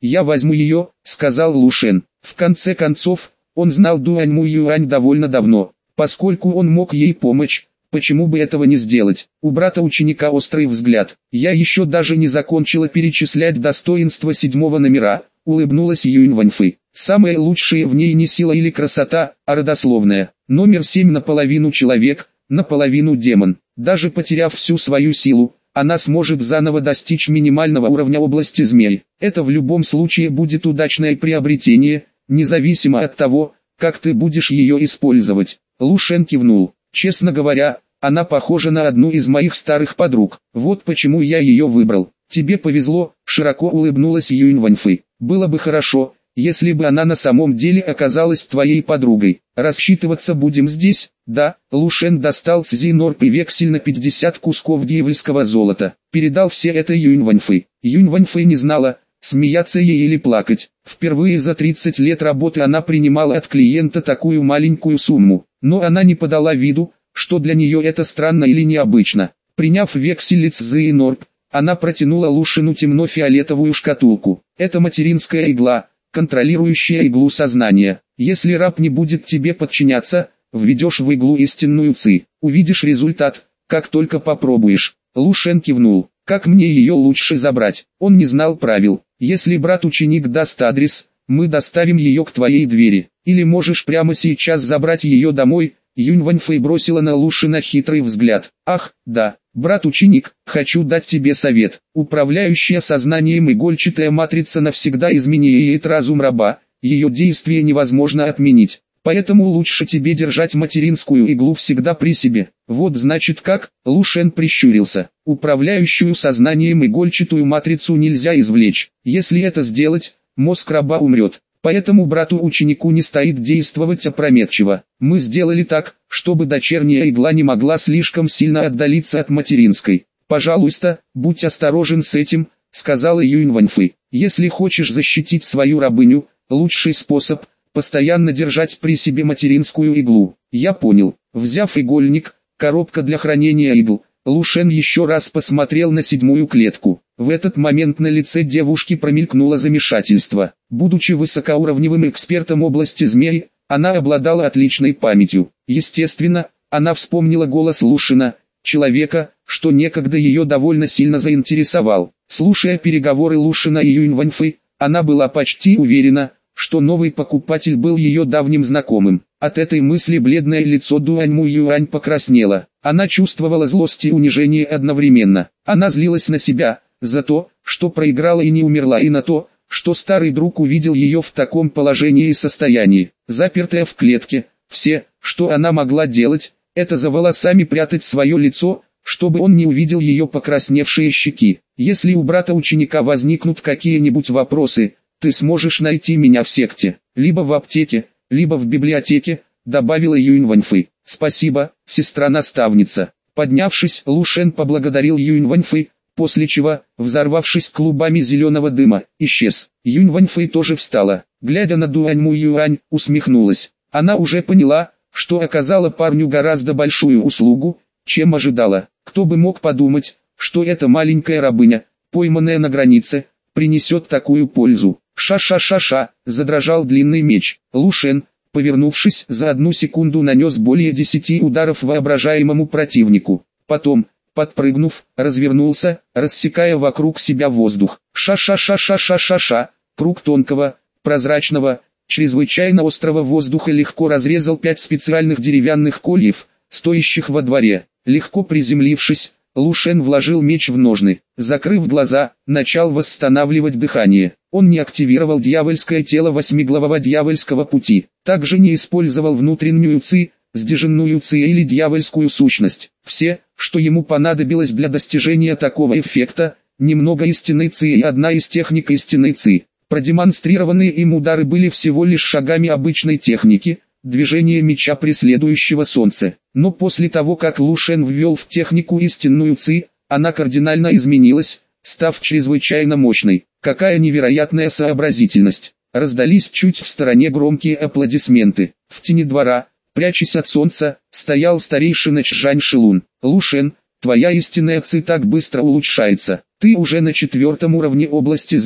«Я возьму ее», — сказал Лушен. В конце концов, он знал Дуаньму Юань довольно давно. Поскольку он мог ей помочь, почему бы этого не сделать? У брата ученика острый взгляд. «Я еще даже не закончила перечислять достоинства 7-го номера», — улыбнулась Юнь Ваньфы. «Самое лучшее в ней не сила или красота, а родословная. Номер 7 наполовину человек, наполовину демон. Даже потеряв всю свою силу, она сможет заново достичь минимального уровня области змей. Это в любом случае будет удачное приобретение, независимо от того, как ты будешь ее использовать». Лушен кивнул. «Честно говоря, она похожа на одну из моих старых подруг. Вот почему я ее выбрал». «Тебе повезло», — широко улыбнулась Юнь Ваньфы. «Было бы хорошо, если бы она на самом деле оказалась твоей подругой. Рассчитываться будем здесь?» «Да». Лушен достал цзинорп и вексель на 50 кусков дьявольского золота. Передал все это Юнь Ваньфы. Юнь Ваньфы не знала, смеяться ей или плакать. Впервые за 30 лет работы она принимала от клиента такую маленькую сумму. Но она не подала виду, что для нее это странно или необычно. Приняв вексель цзинорп, она протянула Лушену темно-фиолетовую шкатулку. «Это материнская игла, контролирующая иглу сознания. Если раб не будет тебе подчиняться, введешь в иглу истинную ци. Увидишь результат, как только попробуешь». Лушен кивнул. «Как мне ее лучше забрать?» Он не знал правил. «Если брат-ученик даст адрес, мы доставим ее к твоей двери. Или можешь прямо сейчас забрать ее домой». Юнь Ваньфэй бросила на Лушена хитрый взгляд. «Ах, да, брат-ученик, хочу дать тебе совет. Управляющая сознанием игольчатая матрица навсегда изменяет разум раба, ее действие невозможно отменить. Поэтому лучше тебе держать материнскую иглу всегда при себе». «Вот значит как», — Лушен прищурился. «Управляющую сознанием игольчатую матрицу нельзя извлечь. Если это сделать, мозг раба умрет. Поэтому брату-ученику не стоит действовать опрометчиво. Мы сделали так, чтобы дочерняя игла не могла слишком сильно отдалиться от материнской. Пожалуйста, будь осторожен с этим», — сказала Юнь Ваньфы. «Если хочешь защитить свою рабыню, лучший способ — постоянно держать при себе материнскую иглу». «Я понял». Взяв игольник, коробка для хранения игл, Лушен еще раз посмотрел на 7-ю клетку. В этот момент на лице девушки промелькнуло замешательство. Будучи высокоуровневым экспертом области змей, она обладала отличной памятью. Естественно, она вспомнила голос Лушена, человека, что некогда ее довольно сильно заинтересовал. Слушая переговоры Лушена и Юнь Ваньфы, она была почти уверена, что новый покупатель был ее давним знакомым. От этой мысли бледное лицо Дуаньму Юань покраснело. Она чувствовала злость и унижение одновременно. Она злилась на себя, за то, что проиграла и не умерла, и на то, что старый друг увидел ее в таком положении и состоянии. Запертая в клетке, все, что она могла делать, это за волосами прятать свое лицо, чтобы он не увидел ее покрасневшие щеки. «Если у брата-ученика возникнут какие-нибудь вопросы, ты сможешь найти меня в секте, либо в аптеке, либо в библиотеке», — добавила Юнь Ваньфы. «Спасибо, сестра-наставница». Поднявшись, Лушен поблагодарил Юнь Ваньфы, после чего, взорвавшись клубами зеленого дыма, исчез. Юнь Ваньфэй тоже встала, глядя на Дуаньму Юань, усмехнулась. Она уже поняла, что оказала парню гораздо большую услугу, чем ожидала. Кто бы мог подумать, что эта маленькая рабыня, пойманная на границе, принесет такую пользу. «Ша-ша-ша-ша», задрожал длинный меч. Лушен, повернувшись, за 1 секунду нанес более 10 ударов воображаемому противнику. Потом, подпрыгнув, развернулся, рассекая вокруг себя воздух. Ша-ша-ша-ша-ша-ша-ша. Круг тонкого, прозрачного, чрезвычайно острого воздуха легко разрезал 5 специальных деревянных кольев, стоящих во дворе. Легко приземлившись, Лушен вложил меч в ножны. Закрыв глаза, начал восстанавливать дыхание. Он не активировал дьявольское тело 8-главого дьявольского пути. Также не использовал внутреннюю ци, сдержанную ци или дьявольскую сущность. Все, что ему понадобилось для достижения такого эффекта, немного истинной ци и одна из техник истинной ци. Продемонстрированные им удары были всего лишь шагами обычной техники, движение меча преследующего солнце. Но после того, как Лушен ввел в технику истинную ци, она кардинально изменилась, став чрезвычайно мощной. Какая невероятная сообразительность! Раздались чуть в стороне громкие аплодисменты. В тени двора, прячась от солнца, стоял старейшина Чжань Шилун. «Лушен, твоя истинная ци так быстро улучшается. Ты уже на 4-м уровне области змей.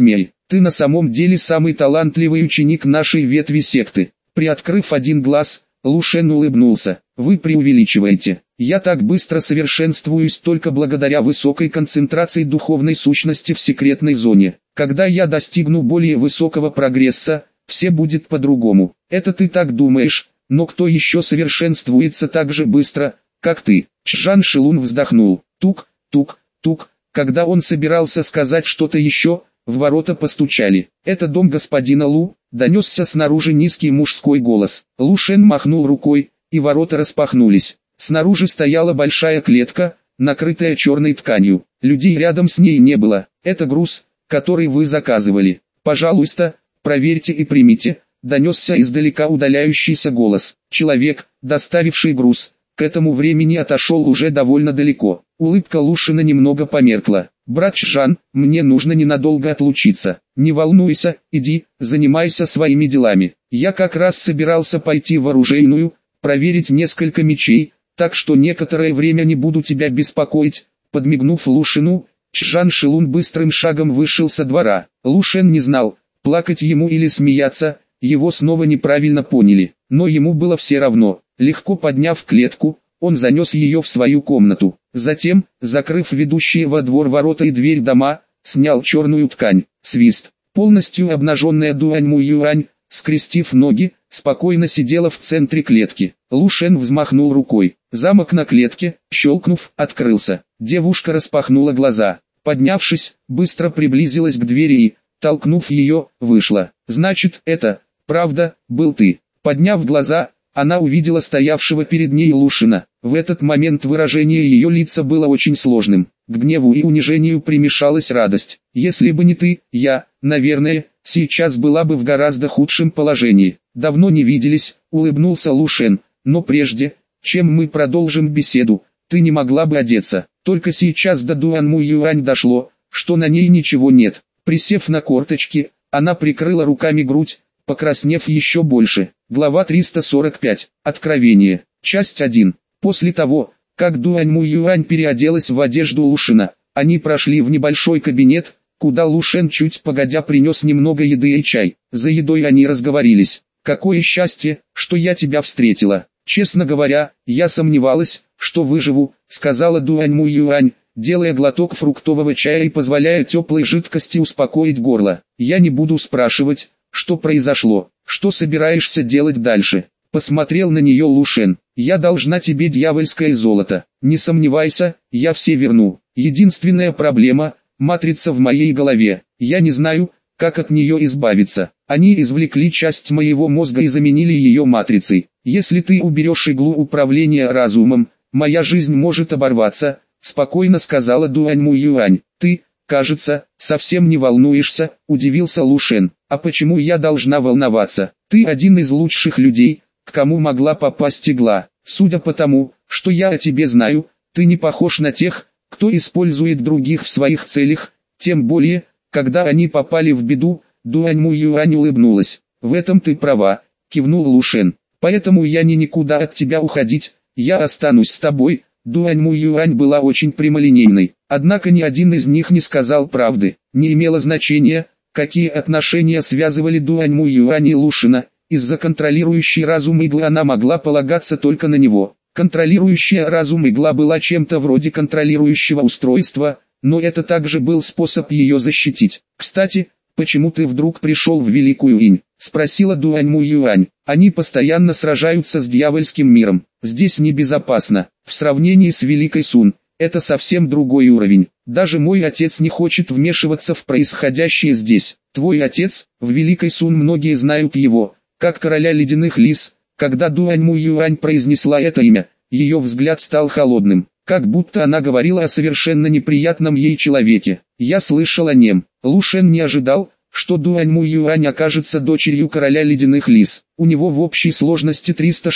Ты на самом деле самый талантливый ученик нашей ветви секты. Приоткрыв один глаз, Лу Шен улыбнулся. Вы преувеличиваете. Я так быстро совершенствуюсь только благодаря высокой концентрации духовной сущности в секретной зоне. Когда я достигну более высокого прогресса, все будет по-другому. Это ты так думаешь, но кто еще совершенствуется так же быстро, как ты? Чжан Шилун вздохнул. Тук, тук, тук. Когда он собирался сказать что-то еще, в ворота постучали. «Это дом господина Лу», — донесся снаружи низкий мужской голос. Лу Шен махнул рукой, и ворота распахнулись. Снаружи стояла большая клетка, накрытая черной тканью. Людей рядом с ней не было. «Это груз, который вы заказывали. Пожалуйста, проверьте и примите», — донесся издалека удаляющийся голос. Человек, доставивший груз, к этому времени отошел уже довольно далеко. Улыбка Лушина немного померкла. «Брат Чжан, мне нужно ненадолго отлучиться. Не волнуйся, иди, занимайся своими делами. Я как раз собирался пойти в оружейную, проверить несколько мечей, так что некоторое время не буду тебя беспокоить». Подмигнув Лушину, Чжан Шилун быстрым шагом вышел со двора. Лушен не знал, плакать ему или смеяться, его снова неправильно поняли, но ему было все равно. Легко подняв клетку, он занес ее в свою комнату. Затем, закрыв ведущие во двор ворота и дверь дома, снял черную ткань. Свист. Полностью обнаженная Дуаньму Юань, скрестив ноги, спокойно сидела в центре клетки. Лу Шен взмахнул рукой. Замок на клетке, щелкнув, открылся. Девушка распахнула глаза. Поднявшись, быстро приблизилась к двери и, толкнув ее, вышла. «Значит, это, правда, был ты». Подняв глаза, она увидела стоявшего перед ней Лушина. В этот момент выражение ее лица было очень сложным. К гневу и унижению примешалась радость. «Если бы не ты, я, наверное, сейчас была бы в гораздо худшем положении». «Давно не виделись», — улыбнулся Лушен, «но прежде, чем мы продолжим беседу, ты не могла бы одеться». Только сейчас до Дуаньму Юань дошло, что на ней ничего нет. Присев на корточки, она прикрыла руками грудь, покраснев еще больше. Глава 345. Откровение. Часть 1. После того, как Дуаньму Юань переоделась в одежду Лушина, они прошли в небольшой кабинет, куда Лушен чуть погодя принес немного еды и чай. За едой они разговорились. «Какое счастье, что я тебя встретила. Честно говоря, я сомневалась, что выживу», — сказала Дуаньму Юань, делая глоток фруктового чая и позволяя теплой жидкости успокоить горло. «Я не буду спрашивать, что произошло, что собираешься делать дальше?» Посмотрел на нее Лушен. «Я должна тебе дьявольское золото. Не сомневайся, я все верну. Единственная проблема — матрица в моей голове. Я не знаю, как от нее избавиться. Они извлекли часть моего мозга и заменили ее матрицей. Если ты уберешь иглу управления разумом, моя жизнь может оборваться», — спокойно сказала Дуаньму Юань. «Ты, кажется, совсем не волнуешься», — удивился Лушен. «А почему я должна волноваться? Ты один из лучших людей, к кому могла попасть игла. Судя по тому, что я о тебе знаю, ты не похож на тех, кто использует других в своих целях, тем более, когда они попали в беду». Дуаньму Юань улыбнулась. «В этом ты права», — кивнул Лушен. «Поэтому я никуда от тебя уходить, я останусь с тобой». Дуаньму Юань была очень прямолинейной, однако ни один из них не сказал правды. Не имело значения, какие отношения связывали Дуаньму Юань и Лушина. Из-за контролирующей разум иглы она могла полагаться только на него. Контролирующая разум игла была чем-то вроде контролирующего устройства, но это также был способ ее защитить. «Кстати, почему ты вдруг пришел в Великую Инь?» — спросила Дуаньму Юань. «Они постоянно сражаются с дьявольским миром. Здесь небезопасно. В сравнении с Великой Сун, это совсем другой уровень. Даже мой отец не хочет вмешиваться в происходящее здесь. Твой отец, в Великой Сун многие знают его, как короля ледяных лис». Когда Дуаньму Юань произнесла это имя, ее взгляд стал холодным, как будто она говорила о совершенно неприятном ей человеке. «Я слышал о нем». Лушен не ожидал, что Дуаньму Юань окажется дочерью короля ледяных лис. У него в общей сложности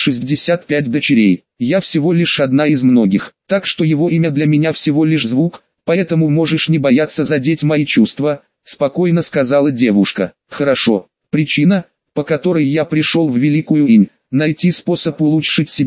365 дочерей. Я всего лишь одна из многих, так что его имя для меня всего лишь звук, поэтому можешь не бояться задеть мои чувства, спокойно сказала девушка. «Хорошо. Причина, по которой я пришел в Великую Инь, найти способ улучшить себя»,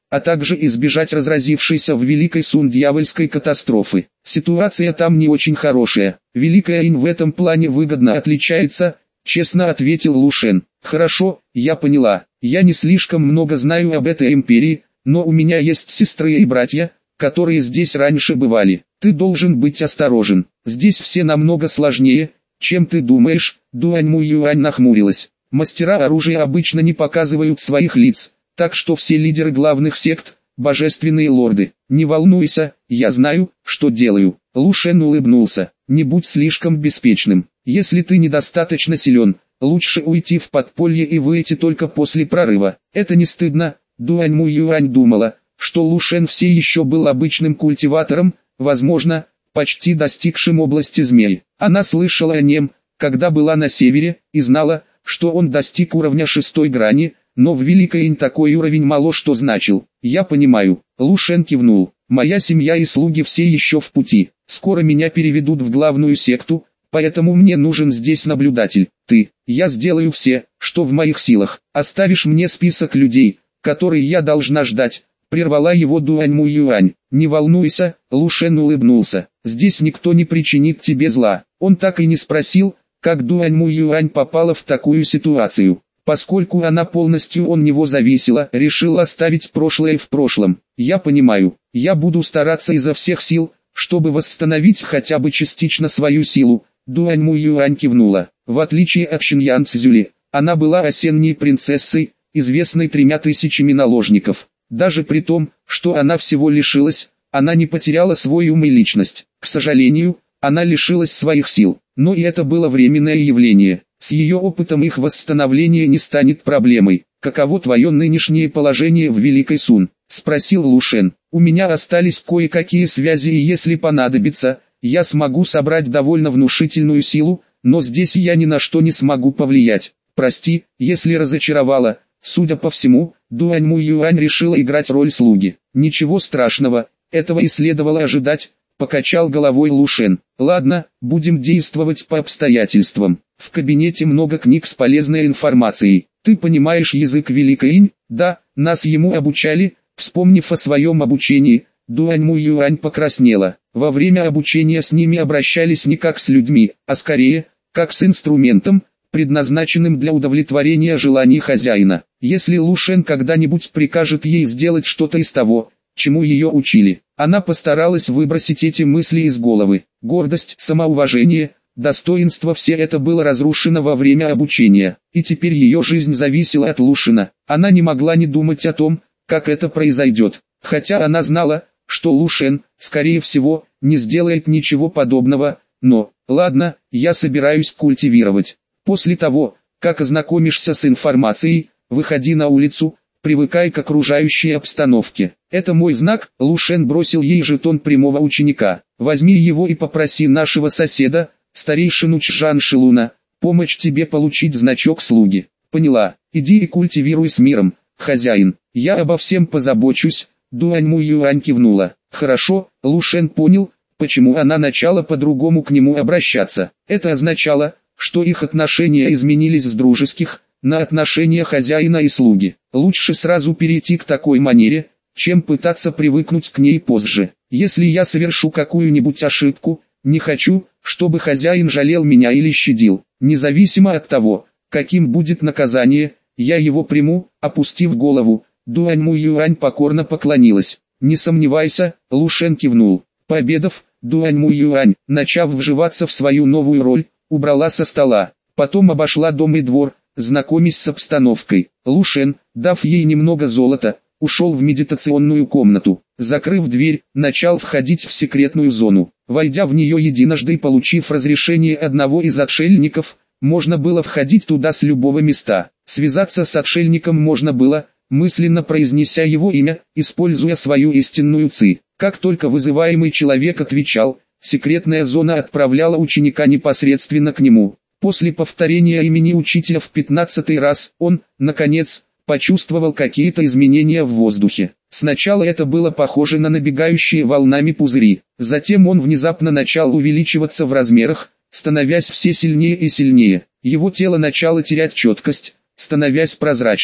а также избежать разразившейся в Великой Сун дьявольской катастрофы. Ситуация там не очень хорошая. Великая Инь в этом плане выгодно отличается, честно ответил Лу Шен. Хорошо, я поняла. Я не слишком много знаю об этой империи, но у меня есть сестры и братья, которые здесь раньше бывали. Ты должен быть осторожен. Здесь все намного сложнее, чем ты думаешь. Дуаньму Юань нахмурилась. Мастера оружия обычно не показывают своих лиц, так что все лидеры главных сект – божественные лорды. Не волнуйся, я знаю, что делаю. Лу Шен улыбнулся. Не будь слишком беспечным. Если ты недостаточно силен, лучше уйти в подполье и выйти только после прорыва. Это не стыдно. Дуаньму Юань думала, что Лу Шен все еще был обычным культиватором, возможно, почти достигшим области змей. Она слышала о нем, когда была на севере, и знала, что он достиг уровня 6-й грани, но в Великой Инь такой уровень мало что значил. Я понимаю. Лу Шен кивнул. Моя семья и слуги все еще в пути. Скоро меня переведут в главную секту, поэтому мне нужен здесь наблюдатель. Я сделаю все, что в моих силах. Оставишь мне список людей, которые я должна ждать. Прервала его Дуаньму Юань. Не волнуйся, Лу Шен улыбнулся. Здесь никто не причинит тебе зла. Он так и не спросил, как Дуаньму Юань попала в такую ситуацию. Поскольку она полностью от него зависела, решил оставить прошлое в прошлом. Я понимаю, я буду стараться изо всех сил, чтобы восстановить хотя бы частично свою силу. Дуаньму Юань кивнула. В отличие от Шиньян Цзюли, она была осенней принцессой, известной 3000 наложников. Даже при том, что она всего лишилась, она не потеряла свой ум и личность. К сожалению, она лишилась своих сил, но и это было временное явление. С ее опытом их восстановление не станет проблемой. «Каково твое нынешнее положение в Великой Сун?» – спросил Лу Шен. «У меня остались кое-какие связи, и если понадобится, я смогу собрать довольно внушительную силу, но здесь я ни на что не смогу повлиять. Прости, если разочаровала». Судя по всему, Дуаньму Юань решила играть роль слуги. «Ничего страшного, этого и следовало ожидать», – покачал головой Лу Шен. «Ладно, будем действовать по обстоятельствам. В кабинете много книг с полезной информацией. Ты понимаешь язык Великой Инь?» «Да, нас ему обучали». Вспомнив о своем обучении, Дуаньму Юань покраснела. Во время обучения с ними обращались не как с людьми, а скорее, как с инструментом, предназначенным для удовлетворения желаний хозяина. Если Лу Шен когда-нибудь прикажет ей сделать что-то из того, чему ее учили, она постаралась выбросить эти мысли из головы. Гордость, самоуважение, достоинство – все это было разрушено во время обучения, и теперь ее жизнь зависела от Лу Шена. Она не могла не думать о том, как это произойдет, хотя она знала, что Лу Шен, скорее всего, не сделает ничего подобного, но, ладно, я собираюсь культивировать. После того, как ознакомишься с информацией, выходи на улицу, привыкай к окружающей обстановке. Это мой знак. Лу Шен бросил ей жетон прямого ученика. Возьми его и попроси нашего соседа, старейшину Чжан Шилуна, помочь тебе получить значок слуги. Поняла. Иди и культивируй с миром, хозяин. Я обо всем позабочусь. Дуаньму Юань кивнула. Хорошо. Лу Шен понял, почему она начала по-другому к нему обращаться. Это означало, что их отношения изменились с дружеских на отношения хозяина и слуги. Лучше сразу перейти к такой манере, чем пытаться привыкнуть к ней позже. Если я совершу какую-нибудь ошибку, не хочу, чтобы хозяин жалел меня или щадил. Независимо от того, каким будет наказание, я его приму. Опустив голову, Дуаньму Юань покорно поклонилась. Не сомневайся, Лу Шен кивнул. Пообедав, Дуаньму Юань, начав вживаться в свою новую роль, убрала со стола. Потом обошла дом и двор, знакомясь с обстановкой. Лу Шен, дав ей немного золота, ушел в медитационную комнату. Закрыв дверь, начал входить в секретную зону. Войдя в нее единожды и получив разрешение одного из отшельников, можно было входить туда с любого места. Связаться с отшельником можно было, мысленно произнеся его имя, используя свою истинную ци. Как только вызываемый человек отвечал, секретная зона отправляла ученика непосредственно к нему. После повторения имени учителя в 15-й раз, он, наконец, почувствовал какие-то изменения в воздухе. Сначала это было похоже на набегающие волнами пузыри. Затем он внезапно начал увеличиваться в размерах, становясь все сильнее и сильнее. Его тело начало терять четкость, становясь прозрачным.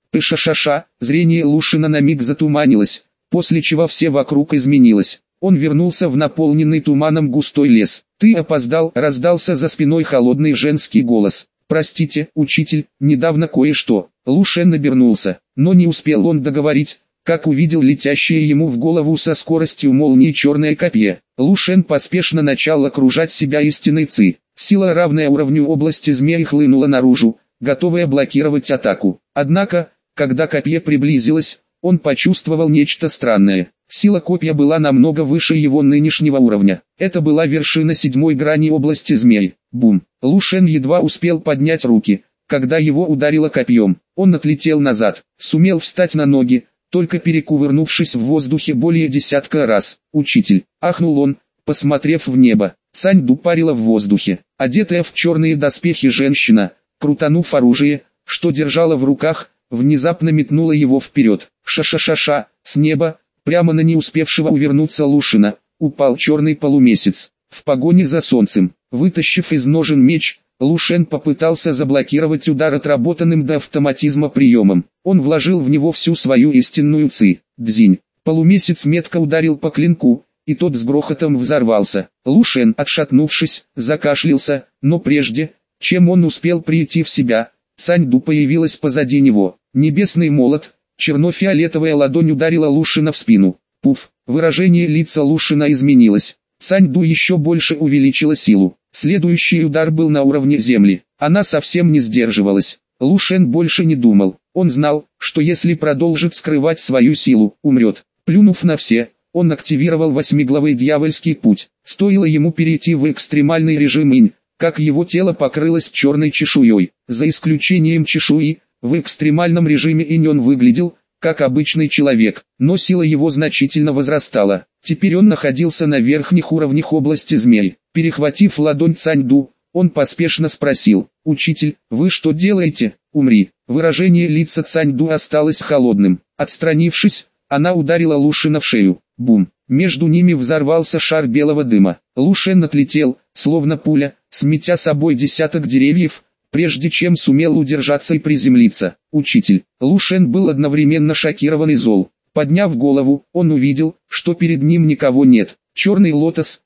Пышашаша, зрение Лушина на миг затуманилось, после чего все вокруг изменилось. Он вернулся в наполненный туманом густой лес. «Ты опоздал», — раздался за спиной холодный женский голос. «Простите, учитель, недавно кое-что». Лушен обернулся, но не успел он договорить, как увидел летящее ему в голову со скоростью молнии черное копье. Лушен поспешно начал окружать себя истинной ци. Сила, равная уровню области змеи, хлынула наружу, готовая блокировать атаку. Однако, когда копье приблизилось, он почувствовал нечто странное. Сила копья была намного выше его нынешнего уровня. Это была вершина 7-й грани области змей. Бум! Лушен едва успел поднять руки, когда его ударило копьем. Он отлетел назад, сумел встать на ноги, только перекувырнувшись в воздухе более десятка раз. «Учитель!» — ахнул он, посмотрев в небо. Цаньду парила в воздухе. Одетая в черные доспехи женщина, крутанув оружие, что держала в руках, внезапно метнула его вперед. Ша-ша-ша-ша, с неба, прямо на не успевшего увернуться Лушина, упал черный полумесяц. В погоне за солнцем, вытащив из ножен меч, Лушен попытался заблокировать удар отработанным до автоматизма приемом. Он вложил в него всю свою истинную ци. Дзинь. Полумесяц метко ударил по клинку, и тот с грохотом взорвался. Лушен, отшатнувшись, закашлялся, но прежде, чем он успел прийти в себя, Цаньду появилась позади него. Небесный молот, черно-фиолетовая ладонь ударила Лушина в спину. Пуф, выражение лица Лушина изменилось. Цаньду еще больше увеличила силу. Следующий удар был на уровне земли. Она совсем не сдерживалась. Лушен больше не думал. Он знал, что если продолжит скрывать свою силу, умрет. Плюнув на все, он активировал 8-главый дьявольский путь. Стоило ему перейти в экстремальный режим инь, как его тело покрылось черной чешуей. За исключением чешуи, в экстремальном режиме инь он выглядел, как обычный человек, но сила его значительно возрастала. Теперь он находился на верхних уровнях области змей. Перехватив ладонь Цаньду, он поспешно спросил: «Учитель, вы что делаете? Умри». Выражение лица Цаньду осталось холодным. Отстранившись, она ударила Лушина в шею. Бум! Между ними взорвался шар белого дыма. Лушен отлетел, словно пуля, сметя собой десяток деревьев, прежде чем сумел удержаться и приземлиться. «Учитель». Лушен был одновременно шокирован и зол. Подняв голову, он увидел, что перед ним никого нет. Черный лотос,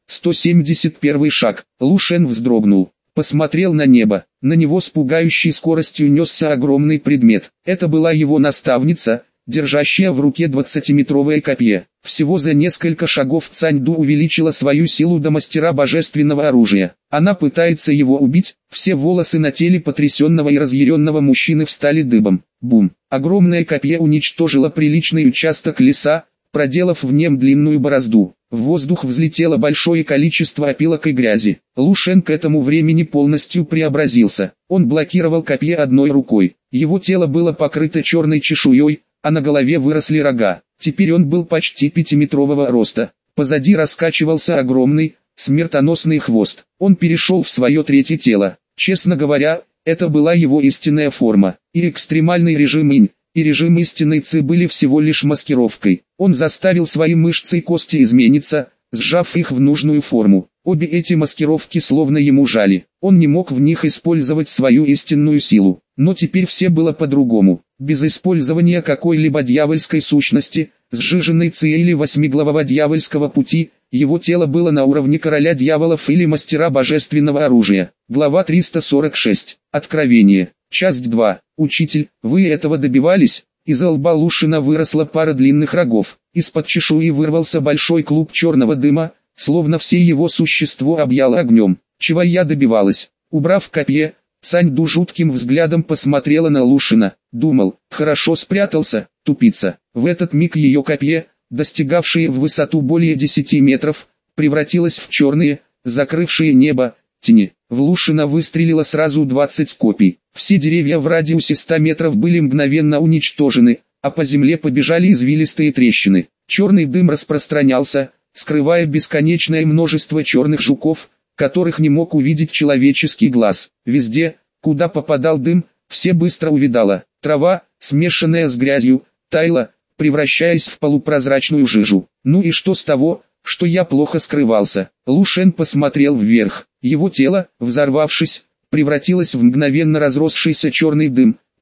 171 шаг. Лушен вздрогнул. Посмотрел на небо. На него с пугающей скоростью несся огромный предмет. Это была его наставница, держащая в руке 20-метровое копье. Всего за несколько шагов Цаньду увеличила свою силу до мастера божественного оружия. Она пытается его убить. Все волосы на теле потрясенного и разъяренного мужчины встали дыбом. Бум! Огромное копье уничтожило приличный участок леса, проделав в нем длинную борозду. В воздух взлетело большое количество опилок и грязи. Лушен к этому времени полностью преобразился. Он блокировал копье одной рукой. Его тело было покрыто черной чешуей, а на голове выросли рога. Теперь он был почти 5-метрового роста. Позади раскачивался огромный, смертоносный хвост. Он перешел в свое третье тело. Честно говоря, это была его истинная форма. И экстремальный режим инь, и режим истинной ци были всего лишь маскировкой. Он заставил свои мышцы и кости измениться, сжав их в нужную форму. Обе эти маскировки словно ему жали. Он не мог в них использовать свою истинную силу. Но теперь все было по-другому. Без использования какой-либо дьявольской сущности, сжиженной ци или 8-главого дьявольского пути, его тело было на уровне короля дьяволов или мастера божественного оружия. Глава 346. Откровение. Часть 2. Учитель, вы этого добивались? Из-за лба Лушина выросла пара длинных рогов. Из-под чешуи вырвался большой клуб черного дыма, словно все его существо объяло огнем. Чего я добивалась? Убрав копье, Цаньду жутким взглядом посмотрела на Лушина. Думал, хорошо спрятался, тупица. В этот миг ее копье, достигавшее в высоту более 10 метров, превратилось в черные, закрывшие небо, тени. В Лушина выстрелило сразу 20 копий. Все деревья в радиусе 100 метров были мгновенно уничтожены, а по земле побежали извилистые трещины. Черный дым распространялся, скрывая бесконечное множество черных жуков, которых не мог увидеть человеческий глаз. Везде, куда попадал дым, все быстро увидало. Трава, смешанная с грязью, таяла, превращаясь в полупрозрачную жижу. Ну и что с того, что я плохо скрывался? Лушен посмотрел вверх. Его тело, взорвавшись, превратилось в мгновенно разросшийся черный дым,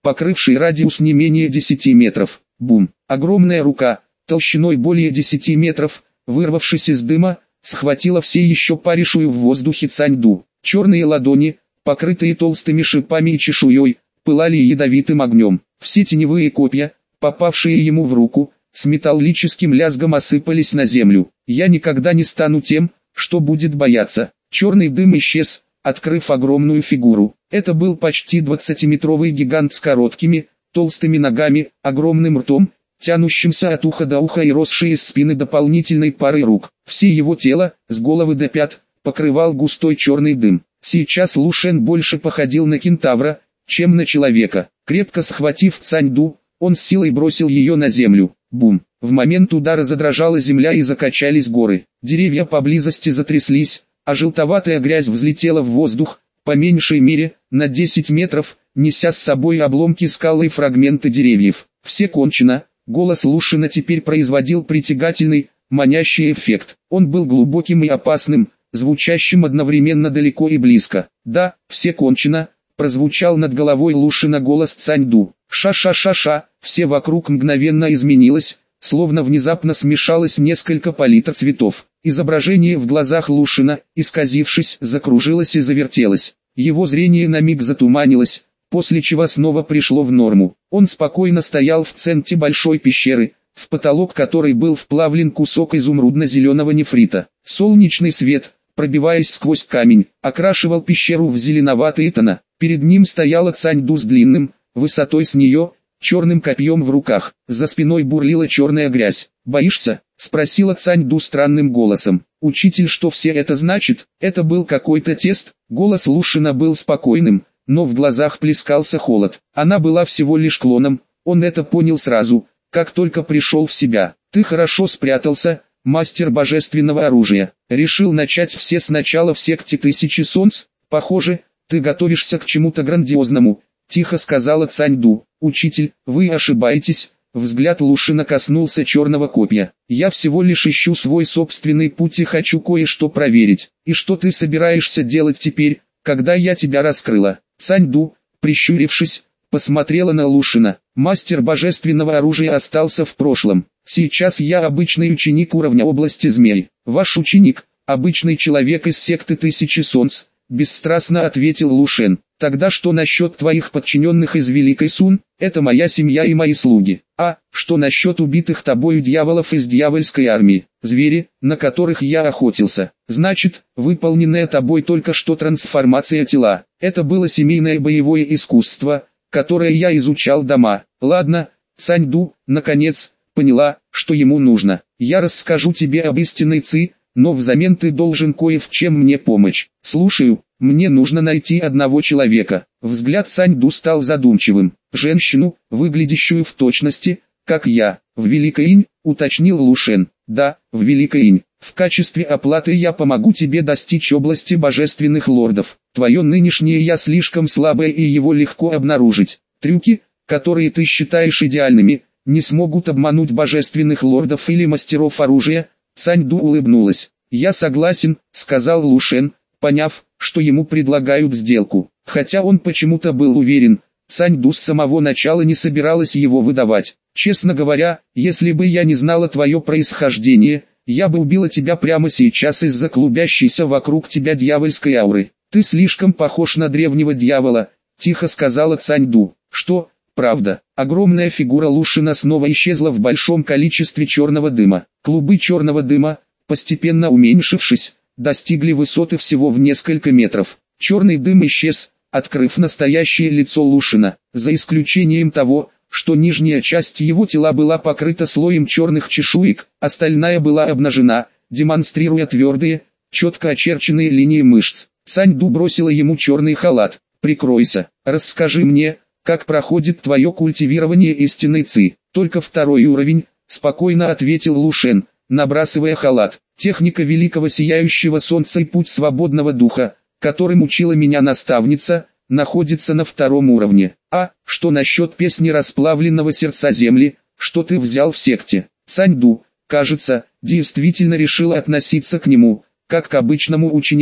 покрывший радиус не менее 10 метров. Бум! Огромная рука, толщиной более 10 метров, вырвавшись из дыма, схватила все еще парившую в воздухе Цаньду. Черные ладони, покрытые толстыми шипами и чешуей, пылали ядовитым огнем. Все теневые копья, попавшие ему в руку, с металлическим лязгом осыпались на землю. Я никогда не стану тем, что будет бояться. Черный дым исчез, открыв огромную фигуру. Это был почти 20-метровый гигант с короткими, толстыми ногами, огромным ртом, тянущимся от уха до уха и росшей из спины дополнительной парой рук. Все его тело, с головы до пят, покрывал густой черный дым. Сейчас Лу Шен больше походил на кентавра, чем на человека. Крепко схватив Цаньду, он с силой бросил ее на землю. Бум! В момент удара задрожала земля и закачались горы. Деревья поблизости затряслись, а желтоватая грязь взлетела в воздух, по меньшей мере, на 10 метров, неся с собой обломки скал и фрагменты деревьев. Все кончено. Голос Лу Шена теперь производил притягательный, манящий эффект. Он был глубоким и опасным, звучащим одновременно далеко и близко. «Да, все кончено», прозвучал над головой Лу Шена голос Цаньду. «Ша-ша-ша-ша», все вокруг мгновенно изменилось, словно внезапно смешалось несколько палитр цветов. Изображение в глазах Лу Шена, исказившись, закружилось и завертелось. Его зрение на миг затуманилось, после чего снова пришло в норму. Он спокойно стоял в центре большой пещеры, в потолок которой был вплавлен кусок изумрудно-зеленого нефрита. Солнечный свет, пробиваясь сквозь камень, окрашивал пещеру в зеленоватые тона. Перед ним стояла Цаньду с длинным, высотой с нее, черным копьем в руках. За спиной бурлила черная грязь. «Боишься?» — спросила Цаньду странным голосом. «Учитель, что все это значит?» Это был какой-то тест. Голос Лу Шена был спокойным, но в глазах плескался холод. Она была всего лишь клоном, он это понял сразу, как только пришел в себя. «Ты хорошо спрятался, мастер божественного оружия. Решил начать все сначала в секте Тысячи Солнц? Похоже, ты готовишься к чему-то грандиозному», — тихо сказала Цаньду. «Учитель, вы ошибаетесь». Взгляд Лу Шена коснулся черного копья. «Я всего лишь ищу свой собственный путь и хочу кое-что проверить. И что ты собираешься делать теперь, когда я тебя раскрыла?» Цаньду, прищурившись, посмотрела на Лу Шена. «Мастер божественного оружия остался в прошлом. Сейчас я обычный ученик уровня области змей. Ваш ученик, обычный человек из секты Тысячи Солнц», — бесстрастно ответил Лу Шен. «Тогда что насчет твоих подчиненных из Великой Сун? Это моя семья и мои слуги. А что насчет убитых тобою дьяволов из дьявольской армии? Звери, на которых я охотился. Значит, выполненная тобой только что трансформация тела. Это было семейное боевое искусство, которое я изучал дома. Ладно». Цаньду, наконец, поняла, что ему нужно. «Я расскажу тебе об истинной Ци, но взамен ты должен кое в чем мне помочь». «Слушаю». «Мне нужно найти одного человека». Взгляд Цаньду стал задумчивым. «Женщину, выглядящую в точности, как я, в Великой-Инь», уточнил Лу Шен. «Да, в Великой-Инь. В качестве оплаты я помогу тебе достичь области божественных лордов. Твое нынешнее я слишком слабое и его легко обнаружить. Трюки, которые ты считаешь идеальными, не смогут обмануть божественных лордов или мастеров оружия». Цаньду улыбнулась. «Я согласен», — сказал Лу Шен, поняв, что ему предлагают сделку. Хотя он почему-то был уверен, Цаньду с самого начала не собиралась его выдавать. «Честно говоря, если бы я не знала твое происхождение, я бы убила тебя прямо сейчас из-за клубящейся вокруг тебя дьявольской ауры. Ты слишком похож на древнего дьявола», — тихо сказала Цаньду. «Что, правда?» Огромная фигура Лу Шена снова исчезла в большом количестве черного дыма. Клубы черного дыма, постепенно уменьшившись, достигли высоты всего в несколько метров. Черный дым исчез, открыв настоящее лицо Лу Шена, за исключением того, что нижняя часть его тела была покрыта слоем черных чешуек, остальная была обнажена, демонстрируя твердые, четко очерченные линии мышц. Цаньду бросила ему черный халат. «Прикройся, расскажи мне, как проходит твое культивирование истинной Ци». «Только 2-й уровень», — спокойно ответил Лу Шен, набрасывая халат. «Техника великого сияющего солнца и путь свободного духа, которым учила меня наставница, находится на 2-м уровне. А что насчет песни расплавленного сердца земли, что ты взял в секте?» Цаньду, кажется, действительно решила относиться к нему, как к обычному ученику.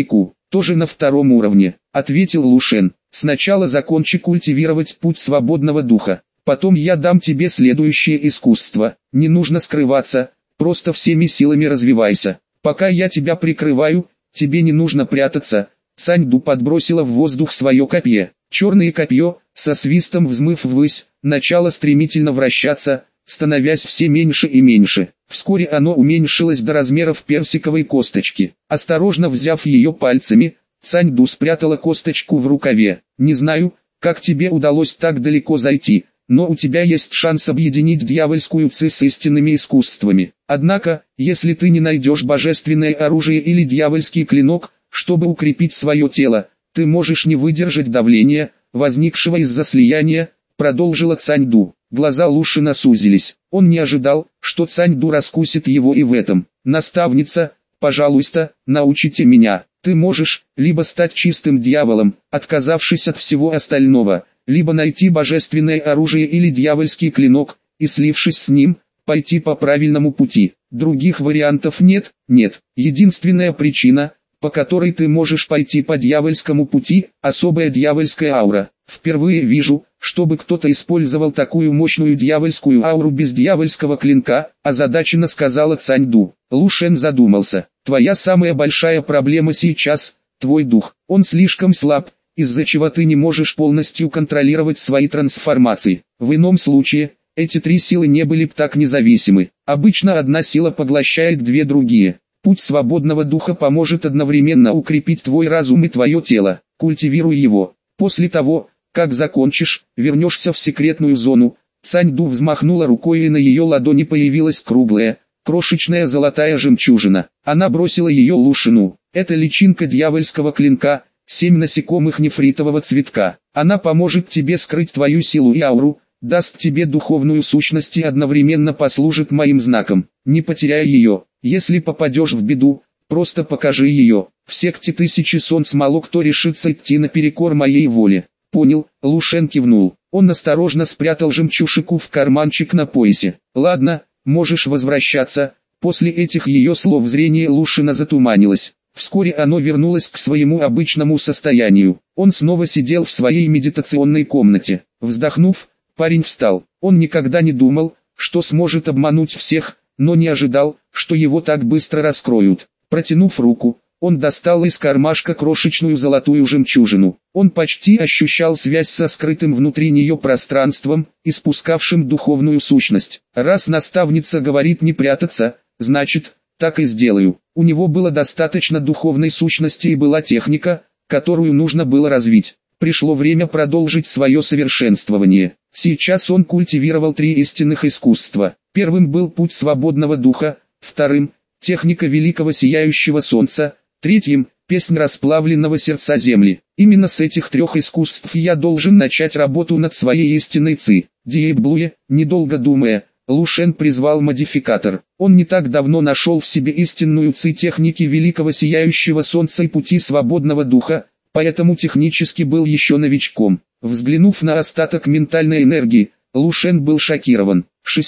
тоже на втором уровне, ответил Лушен. Сначала закончи культивировать путь свободного духа. Потом я дам тебе следующее искусство. Не нужно скрываться, просто всеми силами развивайся. Пока я тебя прикрываю, тебе не нужно прятаться. Цаньду подбросила в воздух свое копье. Черное копье, со свистом взмыв ввысь, начало стремительно вращаться, становясь все меньше и меньше. Вскоре оно уменьшилось до размеров персиковой косточки. Осторожно взяв ее пальцами, Цаньду спрятала косточку в рукаве. «Не знаю, как тебе удалось так далеко зайти, но у тебя есть шанс объединить дьявольскую ци с истинными искусствами. Однако, если ты не найдешь божественное оружие или дьявольский клинок, чтобы укрепить свое тело, ты можешь не выдержать давления, возникшего из-за слияния», продолжила Цаньду. Глаза Лушина сузились. Он не ожидал, что Цаньду раскусит его и в этом. «Наставница, пожалуйста, научите меня. Ты можешь либо стать чистым дьяволом, отказавшись от всего остального, либо найти божественное оружие или дьявольский клинок, и слившись с ним, пойти по правильному пути. Других вариантов нет. Единственная причина, по которой ты можешь пойти по дьявольскому пути, особая дьявольская аура. Впервые вижу, чтобы кто-то использовал такую мощную дьявольскую ауру без дьявольского клинка», озадаченно сказала Цаньду. Лушен задумался. «Твоя самая большая проблема сейчас – твой дух. Он слишком слаб, из-за чего ты не можешь полностью контролировать свои трансформации. В ином случае, эти три силы не были бы так независимы. Обычно одна сила поглощает две другие. Путь свободного духа поможет одновременно укрепить твой разум и твое тело. Культивируй его. После того, как закончишь, вернешься в секретную зону». Цаньду взмахнула рукой, и на ее ладони появилась круглая, крошечная золотая жемчужина. Она бросила ее Лушину. «Это личинка дьявольского клинка, 7 насекомых нефритового цветка. Она поможет тебе скрыть твою силу и ауру, даст тебе духовную сущность и одновременно послужит моим знаком. Не потеряй ее. Если попадешь в беду, просто покажи ее. В секте Тысячи Солнц мало кто решится идти наперекор моей воле». «Понял», Лушен кивнул. Он осторожно спрятал жемчужинку в карманчик на поясе. «Ладно, можешь возвращаться». После этих ее слов зрение Лушина затуманилось. Вскоре оно вернулось к своему обычному состоянию. Он снова сидел в своей медитационной комнате. Вздохнув, парень встал. Он никогда не думал, что сможет обмануть всех, но не ожидал, что его так быстро раскроют. Протянув руку, он достал из кармашка крошечную золотую жемчужину. Он почти ощущал связь со скрытым внутри нее пространством, испускавшим духовную сущность. «Раз наставница говорит не прятаться, значит, так и сделаю». У него было достаточно духовной сущности и была техника, которую нужно было развить. Пришло время продолжить свое совершенствование. Сейчас он культивировал 3 истинных искусства. Первым был путь свободного духа, вторым – техника великого сияющего солнца, третьим – песнь расплавленного сердца земли. Именно с этих 3 искусств я должен начать работу над своей истинной ци. Диэблуе, недолго думая, Лушен призвал модификатор. Он не так давно нашел в себе истинную ци техники великого сияющего солнца и пути свободного духа, поэтому технически был еще новичком. Взглянув на остаток ментальной энергии, Лушен был шокирован.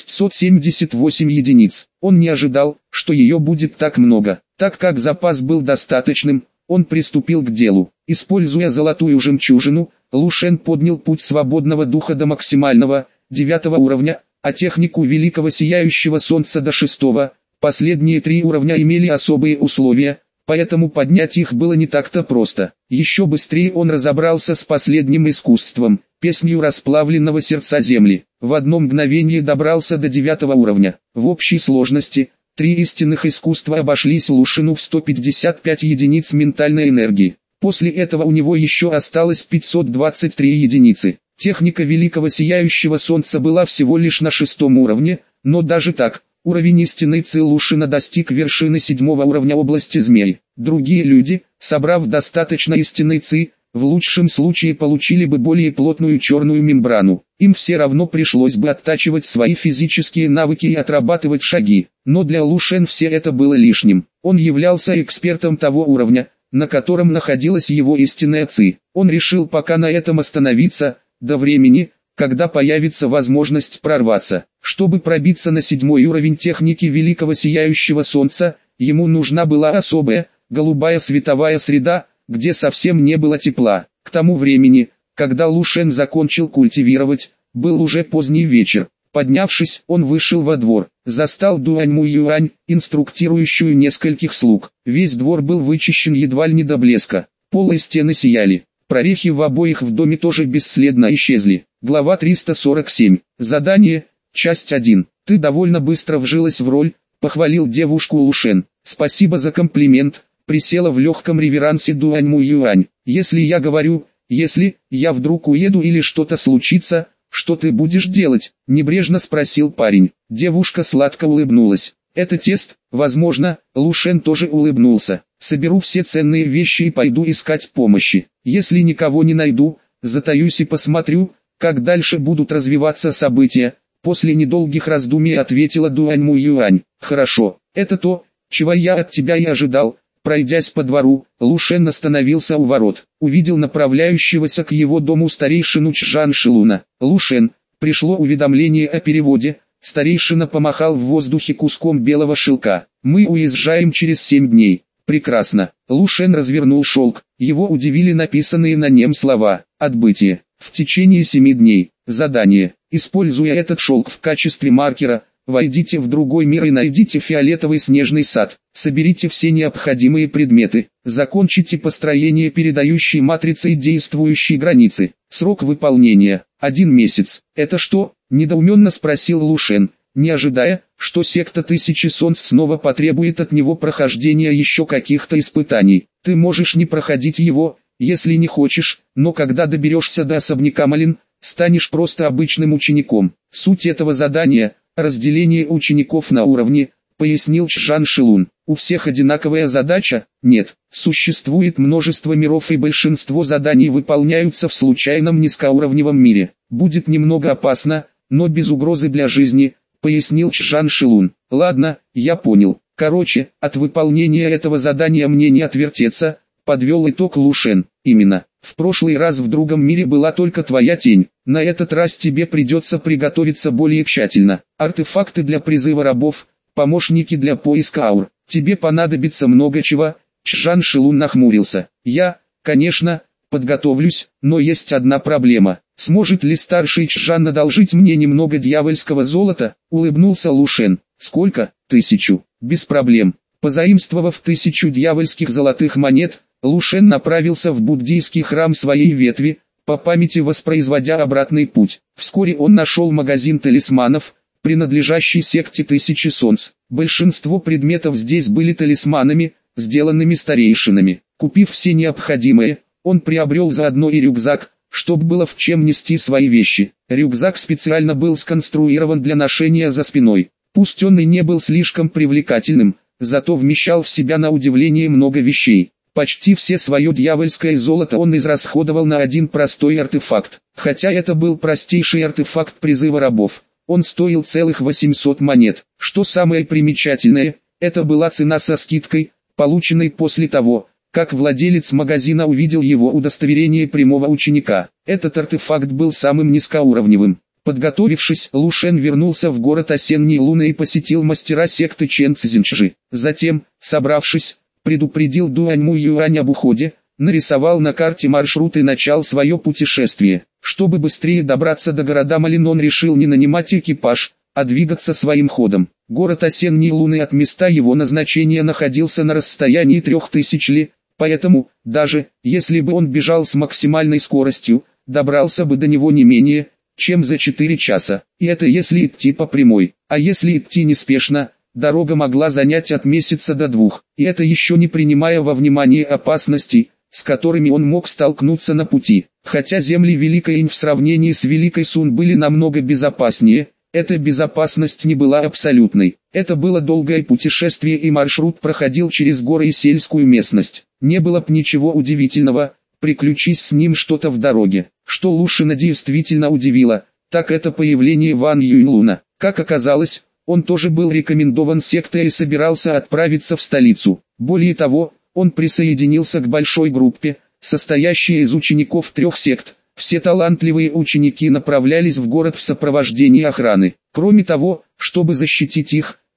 678 единиц. Он не ожидал, что ее будет так много. Так как запас был достаточным, он приступил к делу. Используя золотую жемчужину, Лушен поднял путь свободного духа до максимального, 9 уровня, а технику великого сияющего солнца до 6. Последние 3 уровня имели особые условия, поэтому поднять их было не так-то просто. Еще быстрее он разобрался с последним искусством, песнью расплавленного сердца земли. В одно мгновение добрался до 9 уровня. В общей сложности, 3 истинных искусства обошлись Лушину в 155 единиц ментальной энергии. После этого у него еще осталось 523 единицы. Техника великого сияющего солнца была всего лишь на 6 уровне, но даже так, уровень истинной ци Лушина достиг вершины 7 уровня области змей. Другие люди, собрав достаточно истинной ци, в лучшем случае получили бы более плотную черную мембрану. Им все равно пришлось бы оттачивать свои физические навыки и отрабатывать шаги. Но для Лушен все это было лишним. Он являлся экспертом того уровня, на котором находилась его истинная ци. Он решил пока на этом остановиться, до времени, когда появится возможность прорваться. Чтобы пробиться на 7 уровень техники великого сияющего солнца, ему нужна была особая, голубая световая среда, где совсем не было тепла. К тому времени, когда Лушен закончил культивировать, был уже поздний вечер. Поднявшись, он вышел во двор, застал Дуаньму Юань, инструктирующую нескольких слуг. Весь двор был вычищен едва ли не до блеска, пол и стены сияли. Прорехи в обоих в доме тоже бесследно исчезли. Глава 347. Задание, часть 1. Ты довольно быстро вжилась в роль, похвалил девушку Лушен. Спасибо за комплимент, присела в легком реверансе Дуаньму Юань. Если я говорю, если я вдруг уеду или что-то случится, что ты будешь делать? Небрежно спросил парень. Девушка сладко улыбнулась. Это тест, возможно, Лушен тоже улыбнулся. Соберу все ценные вещи и пойду искать помощи. Если никого не найду, затаюсь и посмотрю, как дальше будут развиваться события. После недолгих раздумий ответила Дуаньму Юань. Хорошо, это то, чего я от тебя и ожидал. Пройдясь по двору, Лушен остановился у ворот, увидел направляющегося к его дому старейшину Чжан Шилуна. Лушен, пришло уведомление о переводе, старейшина помахал в воздухе куском белого шелка. Мы уезжаем через 7 дней. Прекрасно. Лушен развернул шелк, его удивили написанные на нем слова. Отбытие. В течение 7 дней. Задание. Используя этот шелк в качестве маркера, войдите в другой мир и найдите фиолетовый снежный сад. Соберите все необходимые предметы. Закончите построение передающей матрицы и действующей границы. Срок выполнения – 1 месяц. Это что? Недоуменно спросил Лушен, не ожидая, что секта Тысячи Солнц снова потребует от него прохождения еще каких-то испытаний. Ты можешь не проходить его, если не хочешь, но когда доберешься до особняка Малин, станешь просто обычным учеником. Суть этого задания – разделение учеников на уровни, пояснил Чжан Шилун. У всех одинаковая задача? Нет. Существует множество миров и большинство заданий выполняются в случайном низкоуровневом мире. Будет немного опасно, но без угрозы для жизни, пояснил Чжан Шилун. Ладно, я понял. Короче, от выполнения этого задания мне не отвертеться, подвел итог Лушен. Именно. В прошлый раз в другом мире была только твоя тень. На этот раз тебе придется приготовиться более тщательно. Артефакты для призыва рабов, помощники для поиска аур. Тебе понадобится много чего. Чжан Шилун нахмурился. Я, конечно, подготовлюсь, но есть одна проблема. Сможет ли старший Чжан одолжить мне немного дьявольского золота? Улыбнулся Лушен. Сколько? 1000. Без проблем. Позаимствовав 1000 дьявольских золотых монет, Лушен направился в буддийский храм своей ветви, по памяти воспроизводя обратный путь. Вскоре он нашел магазин талисманов, принадлежащий секте Тысячи Солнц. Большинство предметов здесь были талисманами, сделанными старейшинами. Купив все необходимое, он приобрел заодно и рюкзак, чтобы было в чем нести свои вещи. Рюкзак специально был сконструирован для ношения за спиной. Пусть он и не был слишком привлекательным, зато вмещал в себя на удивление много вещей. Почти все свое дьявольское золото он израсходовал на один простой артефакт. Хотя это был простейший артефакт призыва рабов, он стоил целых 800 монет. Что самое примечательное, это была цена со скидкой, полученной после того, как владелец магазина увидел его удостоверение прямого ученика. Этот артефакт был самым низкоуровневым. Подготовившись, Лушен вернулся в город Осенней Луны и посетил мастера секты Чен Цзиньчжи. Затем, собравшись, предупредил Дуаньму Юань об уходе, нарисовал на карте маршрут и начал свое путешествие. Чтобы быстрее добраться до города Малин, он решил не нанимать экипаж, а двигаться своим ходом. Город Осенней Луны от места его назначения находился на расстоянии 3000 ли, поэтому, даже если бы он бежал с максимальной скоростью, добрался бы до него не менее, чем за 4 часа. И это если идти по прямой, а если идти неспешно, дорога могла занять от месяца до 2, и это еще не принимая во внимание опасностей, с которыми он мог столкнуться на пути. Хотя земли Великой Инь в сравнении с Великой Сун были намного безопаснее, эта безопасность не была абсолютной. Это было долгое путешествие и маршрут проходил через горы и сельскую местность. Не было б ничего удивительного, приключись с ним что-то в дороге. Что Лушена действительно удивило, так это появление Ван Юйлуна. Как оказалось, он тоже был рекомендован сектой и собирался отправиться в столицу. Более того, он присоединился к большой группе, состоящей из учеников 3 сект. Все талантливые ученики направлялись в город в сопровождении охраны. Кроме того, чтобы защитить их,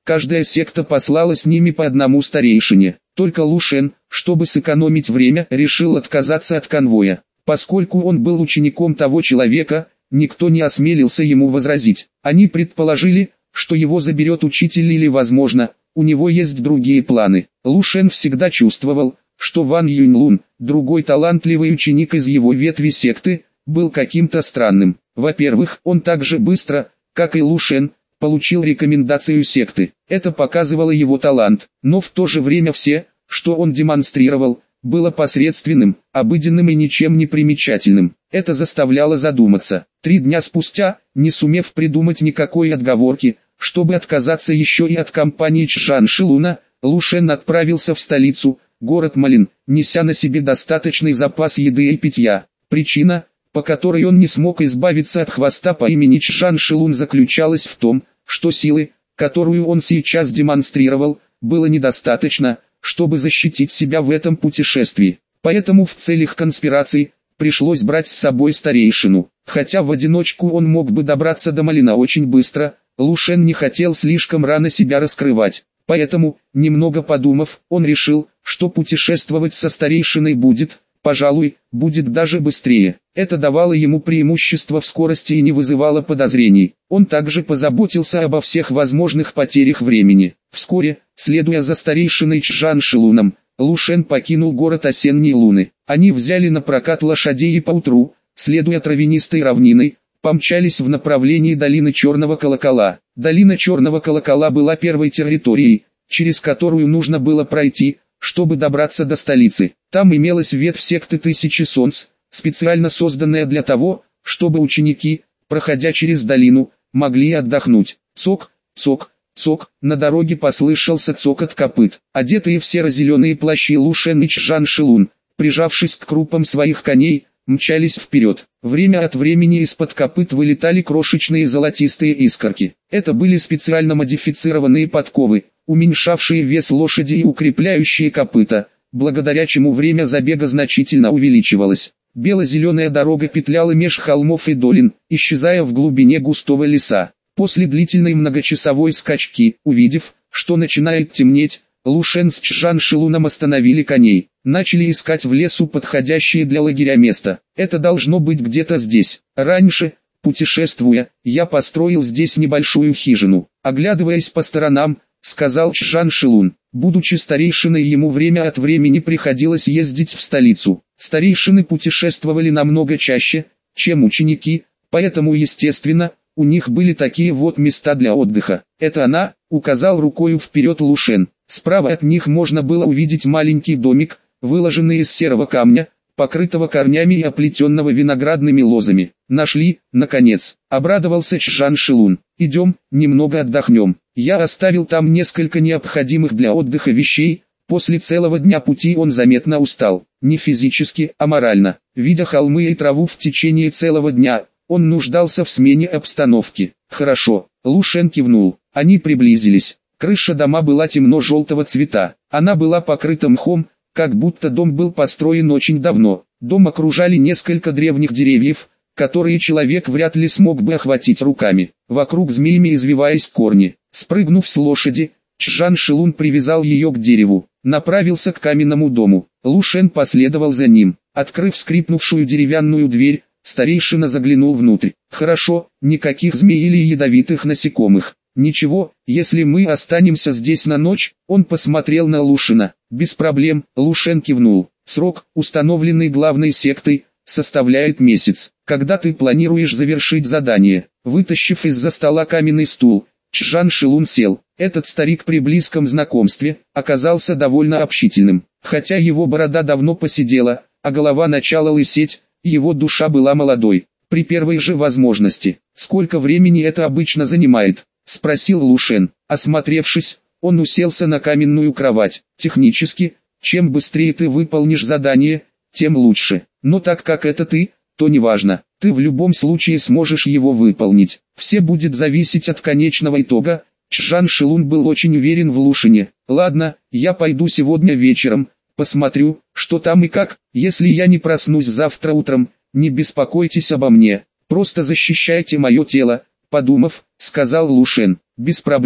каждая секта послала с ними по одному старейшине. Только Лушен, чтобы сэкономить время, решил отказаться от конвоя. Поскольку он был учеником того человека, никто не осмелился ему возразить. Они предположили, что его заберет учитель или, возможно, у него есть другие планы. Лушен всегда чувствовал, что Ван Юньлун, другой талантливый ученик из его ветви секты, был каким-то странным. Во-первых, он так же быстро, как и Лушен, получил рекомендацию секты. Это показывало его талант, но в то же время все, что он демонстрировал, было посредственным, обыденным и ничем не примечательным. Это заставляло задуматься. 3 дня спустя, не сумев придумать никакой отговорки, чтобы отказаться еще и от компании Чжан Шилуна, Лушен отправился в столицу, город Малин, неся на себе достаточный запас еды и питья. Причина, по которой он не смог избавиться от хвоста по имени Чжан Шилун, заключалась в том, что силы, которую он сейчас демонстрировал, было недостаточно, чтобы защитить себя в этом путешествии. Поэтому в целях конспирации пришлось брать с собой старейшину. Хотя в одиночку он мог бы добраться до Малина очень быстро, Лушен не хотел слишком рано себя раскрывать. Поэтому, немного подумав, он решил, что путешествовать со старейшиной будет, пожалуй, будет даже быстрее. Это давало ему преимущество в скорости и не вызывало подозрений. Он также позаботился обо всех возможных потерях времени. Вскоре, следуя за старейшиной Чжан Шилуном, Лушен покинул город Осенней Луны. Они взяли на прокат лошадей и поутру, следуя травянистой равниной, помчались в направлении долины Черного Колокола. Долина Черного Колокола была первой территорией, через которую нужно было пройти, чтобы добраться до столицы. Там имелась ветвь секты Тысячи Солнц, специально созданная для того, чтобы ученики, проходя через долину, могли отдохнуть. Цок, цок, цок, на дороге послышался цокот копыт. Одетые в серо-зеленые плащи Лушен и Чжан Шилун, прижавшись к крупам своих коней, мчались вперед. Время от времени из-под копыт вылетали крошечные золотистые искорки. Это были специально модифицированные подковы, уменьшавшие вес лошади и укрепляющие копыта, благодаря чему время забега значительно увеличивалось. Бело-зеленая дорога петляла меж холмов и долин, исчезая в глубине густого леса. После длительной многочасовой скачки, увидев, что начинает темнеть, Лушен с Чжан Шилуном остановили коней. Начали искать в лесу подходящее для лагеря место. Это должно быть где-то здесь. Раньше, путешествуя, я построил здесь небольшую хижину. Оглядываясь по сторонам, сказал Чжан Шилун. Будучи старейшиной, ему время от времени приходилось ездить в столицу. Старейшины путешествовали намного чаще, чем ученики, поэтому, естественно, у них были такие вот места для отдыха. Это она, указал рукою вперед Лушен. Справа от них можно было увидеть маленький домик, выложенный из серого камня, покрытого корнями и оплетенного виноградными лозами. Нашли, наконец, обрадовался Чжан Шилун. Идем, немного отдохнем. Я оставил там несколько необходимых для отдыха вещей. После целого дня пути он заметно устал, не физически, а морально. Видя холмы и траву в течение целого дня, он нуждался в смене обстановки. Хорошо, Лушен кивнул. Они приблизились. Крыша дома была темно-желтого цвета. Она была покрыта мхом, как будто дом был построен очень давно. Дом окружали несколько древних деревьев, которые человек вряд ли смог бы охватить руками. Вокруг змеями извиваясь корни. Спрыгнув с лошади, Чжан Шилун привязал ее к дереву, направился к каменному дому. Лушен последовал за ним. Открыв скрипнувшую деревянную дверь, старейшина заглянул внутрь. Хорошо, никаких змей или ядовитых насекомых. Ничего, если мы останемся здесь на ночь. Он посмотрел на Лушена. Без проблем, Лушен кивнул. Срок, установленный главной сектой, составляет месяц. Когда ты планируешь завершить задание? Вытащив из-за стола каменный стул, Чжан Шилун сел. Этот старик при близком знакомстве оказался довольно общительным. Хотя его борода давно поседела, а голова начала лысеть, его душа была молодой. При первой же возможности. Сколько времени это обычно занимает? Спросил Лушен. Осмотревшись, он уселся на каменную кровать. Технически, чем быстрее ты выполнишь задание, тем лучше. Но так как это ты, то неважно. Ты в любом случае сможешь его выполнить. Все будет зависеть от конечного итога. Чжан Шилун был очень уверен в Лушене. Ладно, я пойду сегодня вечером, посмотрю, что там и как. Если я не проснусь завтра утром, не беспокойтесь обо мне. Просто защищайте мое тело. Подумав, сказал Лушен. Без проблем,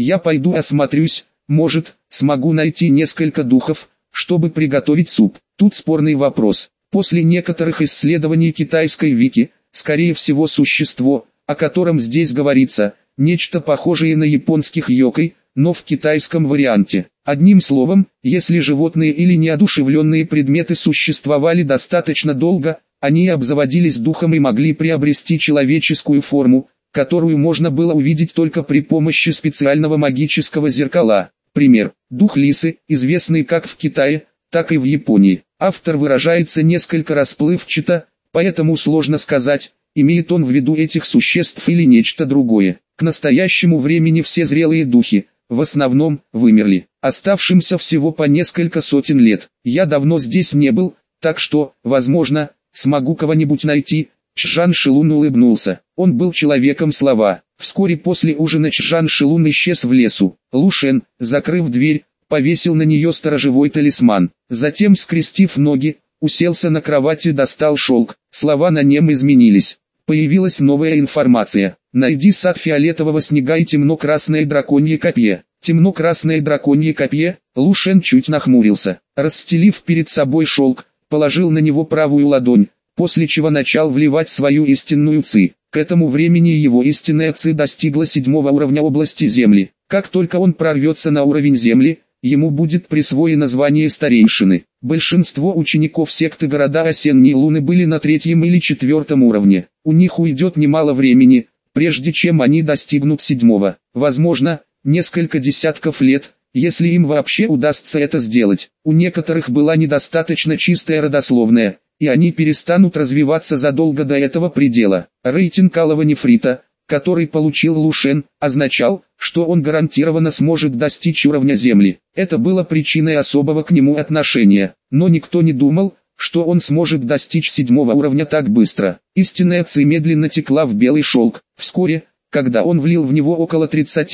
Я пойду осмотрюсь, может, смогу найти несколько духов, чтобы приготовить суп. Тут спорный вопрос. После некоторых исследований китайской вики, скорее всего существо, о котором здесь говорится, нечто похожее на японских йокой, но в китайском варианте. Одним словом, если животные или неодушевленные предметы существовали достаточно долго, они обзаводились духом и могли приобрести человеческую форму, которую можно было увидеть только при помощи специального магического зеркала. Пример. Дух лисы, известный как в Китае, так и в Японии. Автор выражается несколько расплывчато, поэтому сложно сказать, имеет он в виду этих существ или нечто другое. К настоящему времени все зрелые духи, в основном, вымерли. Оставшимся всего по несколько сотен лет. Я давно здесь не был, так что, возможно, смогу кого-нибудь найти. Чжан Шилун улыбнулся. Он был человеком слова. Вскоре после ужина Чжан Шилун исчез в лесу. Лу Шен, закрыв дверь, повесил на нее сторожевой талисман. Затем, скрестив ноги, уселся на кровати и достал шелк. Слова на нем изменились. Появилась новая информация. Найди сад фиолетового снега и темно-красное драконье копье. Темно-красное драконье копье. Лу Шен чуть нахмурился. Расстелив перед собой шелк, положил на него правую ладонь, после чего начал вливать свою истинную ци. К этому времени его истинная ци достигла 7-го уровня области земли. Как только он прорвется на уровень земли, ему будет присвоено звание старейшины. Большинство учеников секты города Осенние Луны были на 3-м или 4-м уровне. У них уйдет немало времени, прежде чем они достигнут 7-го. Возможно, несколько десятков лет, если им вообще удастся это сделать. У некоторых была недостаточно чистая родословная, и они перестанут развиваться задолго до этого предела. Рейтинг алого нефрита, который получил Лу Шен, означал, что он гарантированно сможет достичь уровня Земли. Это было причиной особого к нему отношения, но никто не думал, что он сможет достичь 7-го уровня так быстро. Истинная ци медленно текла в белый шелк. Вскоре, когда он влил в него около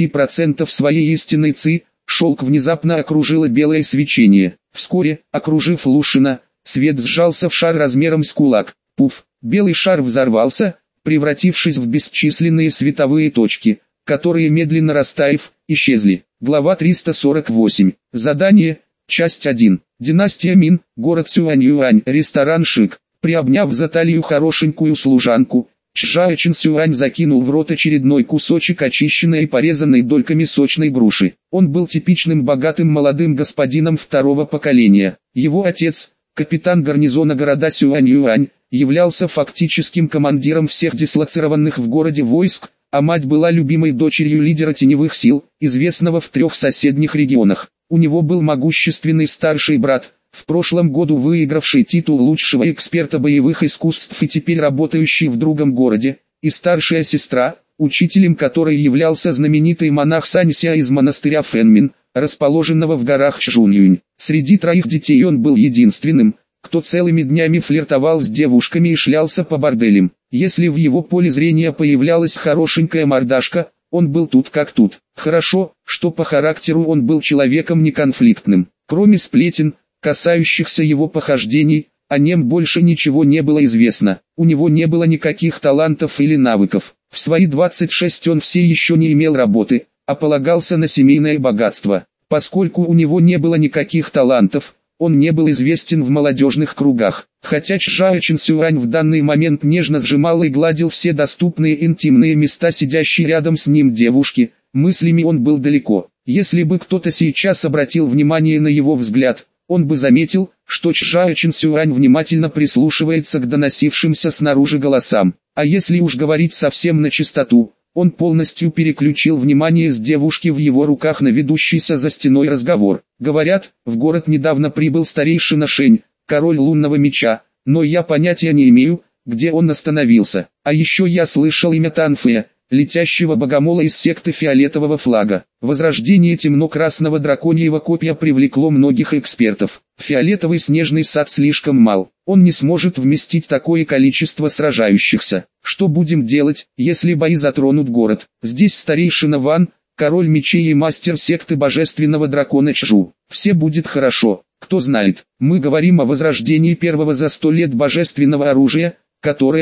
30% своей истинной ци, шелк внезапно окружило белое свечение. Вскоре, окружив Лу Шена, свет сжался в шар размером с кулак. Пуф, белый шар взорвался, превратившись в бесчисленные световые точки, которые, медленно растаяв, исчезли. Глава 348. Задание. Часть 1. Династия Мин, город Сюань-Юань, ресторан Шик. Приобняв за талию хорошенькую служанку, Чжао Чин Сюань закинул в рот очередной кусочек очищенной и порезанной дольками сочной груши. Он был типичным богатым молодым господином второго поколения. Его отец, капитан гарнизона города Сюань-Юань, являлся фактическим командиром всех дислоцированных в городе войск, а мать была любимой дочерью лидера теневых сил, известного в 3 соседних регионах. У него был могущественный старший брат, в прошлом году выигравший титул лучшего эксперта боевых искусств и теперь работающий в другом городе, и старшая сестра, учителем которой являлся знаменитый монах Санься из монастыря Фэнмин, расположенного в горах Чжуньюнь. Среди 3 детей он был единственным, кто целыми днями флиртовал с девушками и шлялся по борделям. Если в его поле зрения появлялась хорошенькая мордашка, он был тут как тут. Хорошо, что по характеру он был человеком неконфликтным. Кроме сплетен, касающихся его похождений, о нем больше ничего не было известно. У него не было никаких талантов или навыков. В свои 26 он все еще не имел работы, а полагался на семейное богатство. Поскольку у него не было никаких талантов, он не был известен в молодежных кругах. Хотя Чжао Чин Сюань в данный момент нежно сжимал и гладил все доступные интимные места сидящей рядом с ним девушки, мыслями он был далеко. Если бы кто-то сейчас обратил внимание на его взгляд, он бы заметил, что Чжао Чин Сюань внимательно прислушивается к доносившимся снаружи голосам. А если уж говорить совсем на чистоту, он полностью переключил внимание с девушки в его руках на ведущийся за стеной разговор. Говорят, в город недавно прибыл старейшина Шень, король лунного меча, но я понятия не имею, где он остановился. А еще я слышал имя Танфея, летящего богомола из секты фиолетового флага. Возрождение темно-красного драконьего копья привлекло многих экспертов. Фиолетовый снежный сад слишком мал, он не сможет вместить такое количество сражающихся. Что будем делать, если бои затронут город? Здесь старейшина Ван, король мечей и мастер секты божественного дракона Чжу. Все будет хорошо, кто знает. Мы говорим о возрождении первого за 100 лет божественного оружия, которое,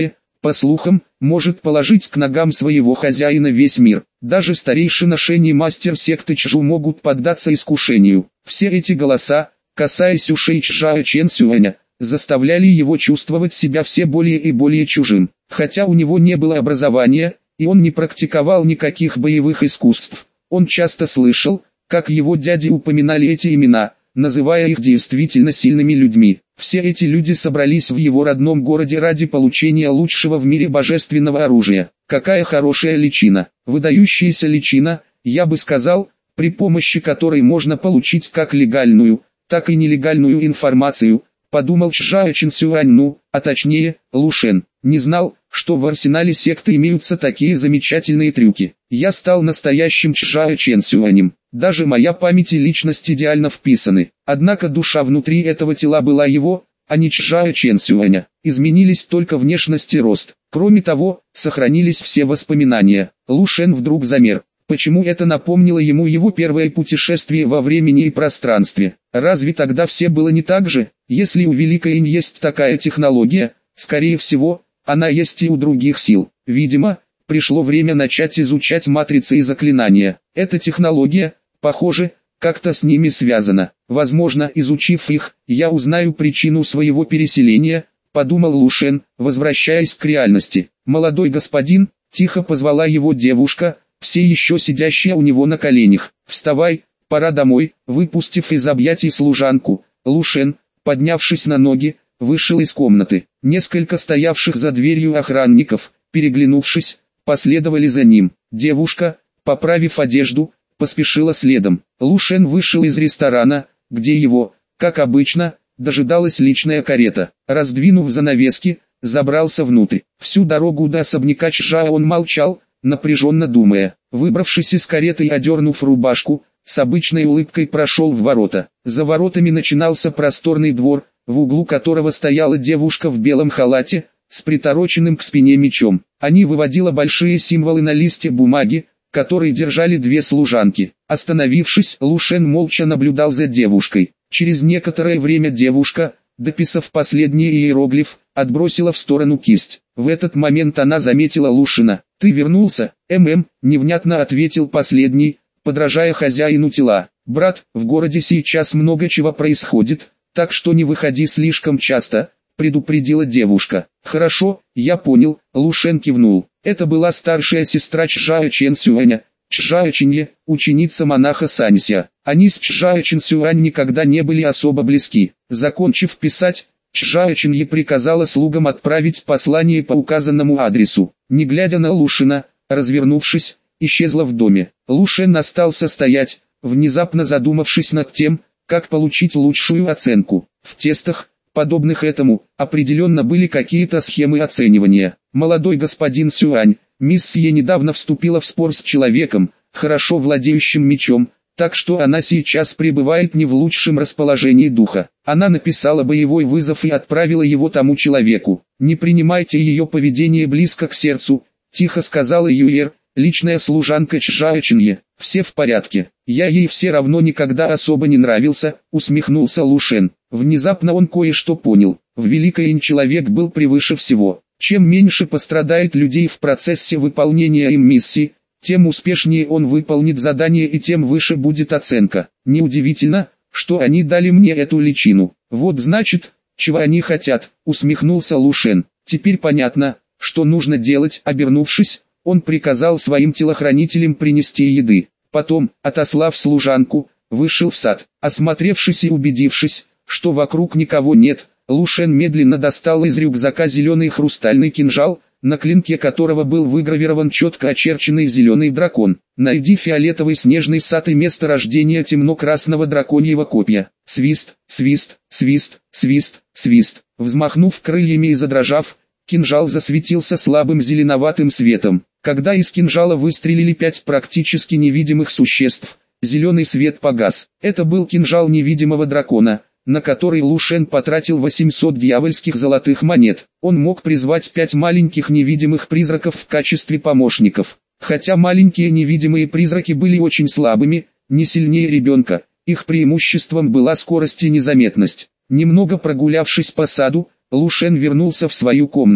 по слухам, может положить к ногам своего хозяина весь мир. Даже старейшина Шень и мастер секты Чжу могут поддаться искушению. Все эти голоса, касаясь ушей Чжао Чэньсюэня, заставляли его чувствовать себя все более и более чужим. Хотя у него не было образования, и он не практиковал никаких боевых искусств, он часто слышал, как его дяди упоминали эти имена, называя их действительно сильными людьми. Все эти люди собрались в его родном городе ради получения лучшего в мире божественного оружия. Какая хорошая личина, выдающаяся личина, я бы сказал, при помощи которой можно получить как легальную, так и нелегальную информацию, подумал Чжао Чэньсюань, а точнее, Лушен. Не знал, что в арсенале секты имеются такие замечательные трюки. Я стал настоящим Чжао Чэньсюанем. Даже моя память и личность идеально вписаны. Однако душа внутри этого тела была его, а не Чжао Чэньсюаня. Изменились только внешность и рост. Кроме того, сохранились все воспоминания. Лушен вдруг замер. Почему это напомнило ему его первое путешествие во времени и пространстве? Разве тогда все было не так же? Если у Великой Инь есть такая технология, скорее всего, она есть и у других сил. Видимо, пришло время начать изучать матрицы и заклинания. Эта технология, похоже, как-то с ними связана. Возможно, изучив их, я узнаю причину своего переселения, подумал Лушен, возвращаясь к реальности. Молодой господин, тихо позвала его девушка, все еще сидящая у него на коленях. Вставай, пора домой. Выпустив из объятий служанку, Лушен, поднявшись на ноги, вышел из комнаты. Несколько стоявших за дверью охранников, переглянувшись, последовали за ним. Девушка, поправив одежду, поспешила следом. Лушен вышел из ресторана, где его, как обычно, дожидалась личная карета. Раздвинув занавески, забрался внутрь. Всю дорогу до особняка Чжао он молчал, напряженно думая. Выбравшись из кареты и одернув рубашку, с обычной улыбкой прошел в ворота. За воротами начинался просторный двор, в углу которого стояла девушка в белом халате, с притороченным к спине мечом. Они выводила большие символы на листе бумаги, которые держали две служанки. Остановившись, Лушен молча наблюдал за девушкой. Через некоторое время девушка, дописав последний иероглиф, отбросила в сторону кисть. В этот момент она заметила Лушена. «Ты вернулся?» Невнятно ответил последний, подражая хозяину тела. «Брат, в городе сейчас много чего происходит, так что не выходи слишком часто», предупредила девушка. «Хорошо, я понял», Лушен кивнул. Это была старшая сестра Чжао Чэньсюаня, Чжао Чинье, ученица монаха Санься. Они с Чжао Чэньсюань никогда не были особо близки. Закончив писать, Чжао Чинье приказала слугам отправить послание по указанному адресу. Не глядя на Лушена, развернувшись, исчезла в доме. Лушен остался стоять, внезапно задумавшись над тем, как получить лучшую оценку. В тестах, подобных этому, определенно были какие-то схемы оценивания. Молодой господин Сюань, мисс Сье недавно вступила в спор с человеком, хорошо владеющим мечом, так что она сейчас пребывает не в лучшем расположении духа. Она написала боевой вызов и отправила его тому человеку. «Не принимайте ее поведение близко к сердцу», тихо сказала Юэр, личная служанка Чжао Чинье. «Все в порядке. Я ей все равно никогда особо не нравился», усмехнулся Лушен. Внезапно он кое-что понял. В Великой Инь человек был превыше всего. Чем меньше пострадает людей в процессе выполнения им миссии, тем успешнее он выполнит задание и тем выше будет оценка. Неудивительно, что они дали мне эту личину. Вот значит, чего они хотят, усмехнулся Лушен. Теперь понятно, что нужно делать. Обернувшись, он приказал своим телохранителям принести еды. Потом, отослав служанку, вышел в сад. Осмотревшись и убедившись, что вокруг никого нет, Лушен медленно достал из рюкзака зеленый хрустальный кинжал, на клинке которого был выгравирован четко очерченный зеленый дракон. «Найди фиолетовый снежный сад и место рождения темно-красного драконьего копья». Свист, свист, свист, свист, свист. Взмахнув крыльями и задрожав, кинжал засветился слабым зеленоватым светом. Когда из кинжала выстрелили 5 практически невидимых существ, зеленый свет погас. Это был кинжал невидимого дракона, на который Лушен потратил 800 дьявольских золотых монет. Он мог призвать 5 маленьких невидимых призраков в качестве помощников. Хотя маленькие невидимые призраки были очень слабыми, не сильнее ребенка, их преимуществом была скорость и незаметность. Немного прогулявшись по саду, Лушен вернулся в свою комнату.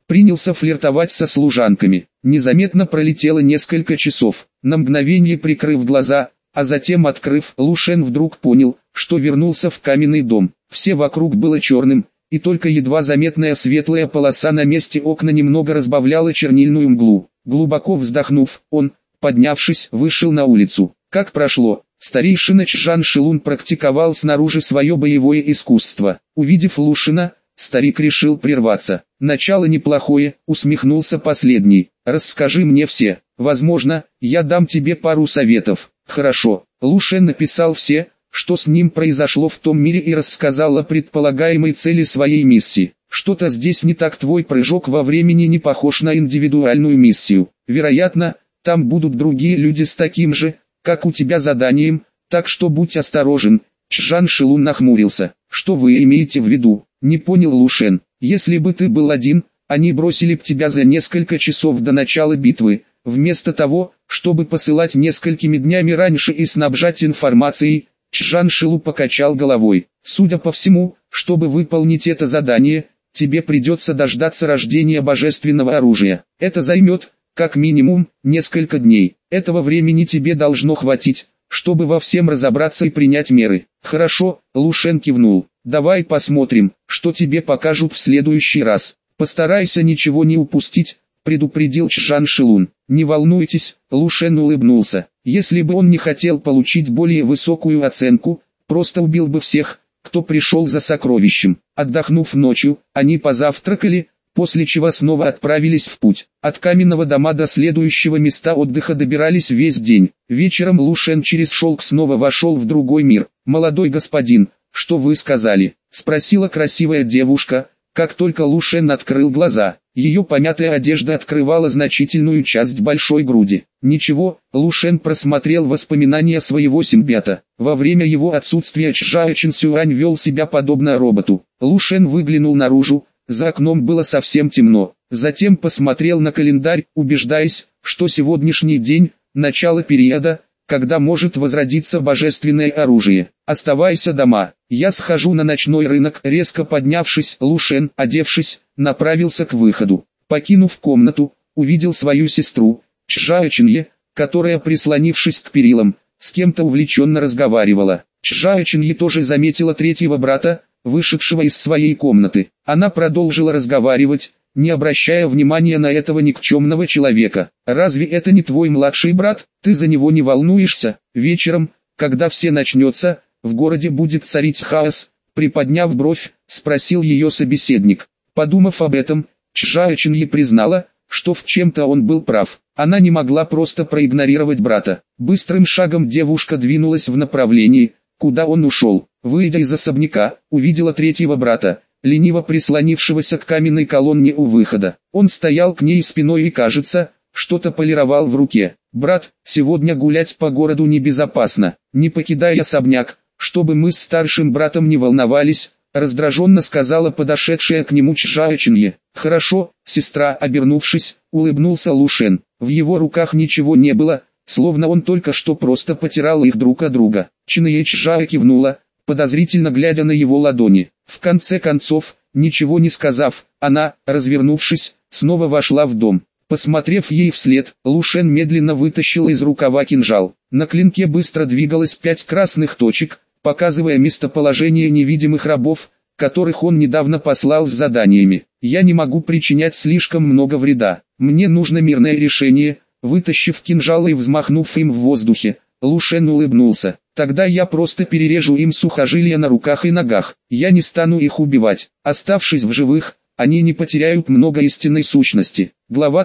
принялся флиртовать со служанками. Незаметно пролетело несколько часов. На мгновение прикрыв глаза, а затем открыв, Лушен вдруг понял, что вернулся в каменный дом. Все вокруг было черным, и только едва заметная светлая полоса на месте окна немного разбавляла чернильную мглу. Глубоко вздохнув, он, поднявшись, вышел на улицу. Как прошло, старейшина Чжан Шилун практиковал снаружи свое боевое искусство. Увидев Лушена, старик решил прерваться. «Начало неплохое», — усмехнулся последний. «Расскажи мне все. Возможно, я дам тебе пару советов». «Хорошо». Лушен написал все, что с ним произошло в том мире, и рассказал о предполагаемой цели своей миссии. «Что-то здесь не так, твой прыжок во времени не похож на индивидуальную миссию. Вероятно, там будут другие люди с таким же, как у тебя, заданием, так что будь осторожен». Чжан Шилун нахмурился. «Что вы имеете в виду?» — не понял Лушен. «Если бы ты был один, они бросили б тебя за несколько часов до начала битвы, вместо того, чтобы посылать несколькими днями раньше и снабжать информацией». Чжан Шилу покачал головой. «Судя по всему, чтобы выполнить это задание, тебе придется дождаться рождения божественного оружия. Это займет, как минимум, несколько дней. Этого времени тебе должно хватить, чтобы во всем разобраться и принять меры». «Хорошо», — Лушен кивнул. «Давай посмотрим, что тебе покажут в следующий раз. Постарайся ничего не упустить», — предупредил Чжан Шилун. «Не волнуйтесь», — Лушен улыбнулся. «Если бы он не хотел получить более высокую оценку, просто убил бы всех, кто пришел за сокровищем». Отдохнув ночью, они позавтракали, после чего снова отправились в путь. От каменного дома до следующего места отдыха добирались весь день. Вечером Лушен через шелк снова вошел в другой мир. «Молодой господин, что вы сказали?» — спросила красивая девушка, как только Лушен открыл глаза. Ее помятая одежда открывала значительную часть большой груди. «Ничего», — Лушен просмотрел воспоминания своего симбиота. Во время его отсутствия Чжао Чинсюань вел себя подобно роботу. Лушен выглянул наружу. За окном было совсем темно. Затем посмотрел на календарь, убеждаясь, что сегодняшний день – начало периода, когда может возродиться божественное оружие. «Оставайся дома, я схожу на ночной рынок». Резко поднявшись, Лушен, одевшись, направился к выходу. Покинув комнату, увидел свою сестру, Чжао Чинье, которая, прислонившись к перилам, с кем-то увлеченно разговаривала. Чжао Чинье тоже заметила третьего брата, вышедшего из своей комнаты. Она продолжила разговаривать, не обращая внимания на этого никчемного человека. «Разве это не твой младший брат? Ты за него не волнуешься? Вечером, когда все начнется, в городе будет царить хаос», приподняв бровь, спросил ее собеседник. Подумав об этом, Чжао Чинье признала, что в чем-то он был прав. Она не могла просто проигнорировать брата. Быстрым шагом девушка двинулась в направлении, куда он ушел. Выйдя из особняка, увидела третьего брата, лениво прислонившегося к каменной колонне у выхода. Он стоял к ней спиной и, кажется, что-то полировал в руке. «Брат, сегодня гулять по городу небезопасно. Не покидай особняк, чтобы мы с старшим братом не волновались», раздраженно сказала подошедшая к нему Чжао Чинье. «Хорошо, сестра», обернувшись, улыбнулся Лушен. В его руках ничего не было, словно он только что просто потирал их друг от друга. Чинье Чжао кивнула, подозрительно глядя на его ладони. В конце концов, ничего не сказав, она, развернувшись, снова вошла в дом. Посмотрев ей вслед, Лушен медленно вытащил из рукава кинжал. На клинке быстро двигалось 5 красных точек, показывая местоположение невидимых рабов, которых он недавно послал с заданиями. «Я не могу причинять слишком много вреда. Мне нужно мирное решение». Вытащив кинжал и взмахнув им в воздухе, Лушен улыбнулся. «Тогда я просто перережу им сухожилия на руках и ногах. Я не стану их убивать. Оставшись в живых, они не потеряют много истинной сущности». Глава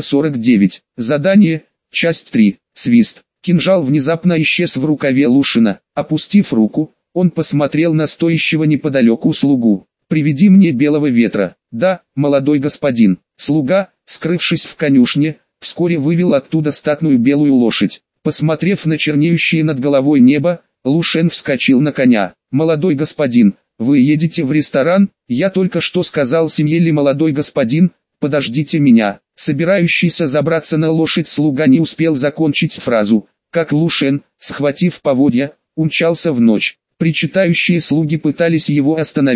349. Задание. Часть 3. Свист. Кинжал внезапно исчез в рукаве Лушена. Опустив руку, он посмотрел на стоящего неподалеку слугу. «Приведи мне белого ветра». «Да, молодой господин». Слуга, скрывшись в конюшне, вскоре вывел оттуда статную белую лошадь. Посмотрев на чернеющее над головой небо, Лушен вскочил на коня. «Молодой господин, вы едете в ресторан?» «Я только что сказал семье Ли, молодой господин, подождите меня». Собирающийся забраться на лошадь слуга не успел закончить фразу, как Лушен, схватив поводья, умчался в ночь. Причитающие слуги пытались его остановить,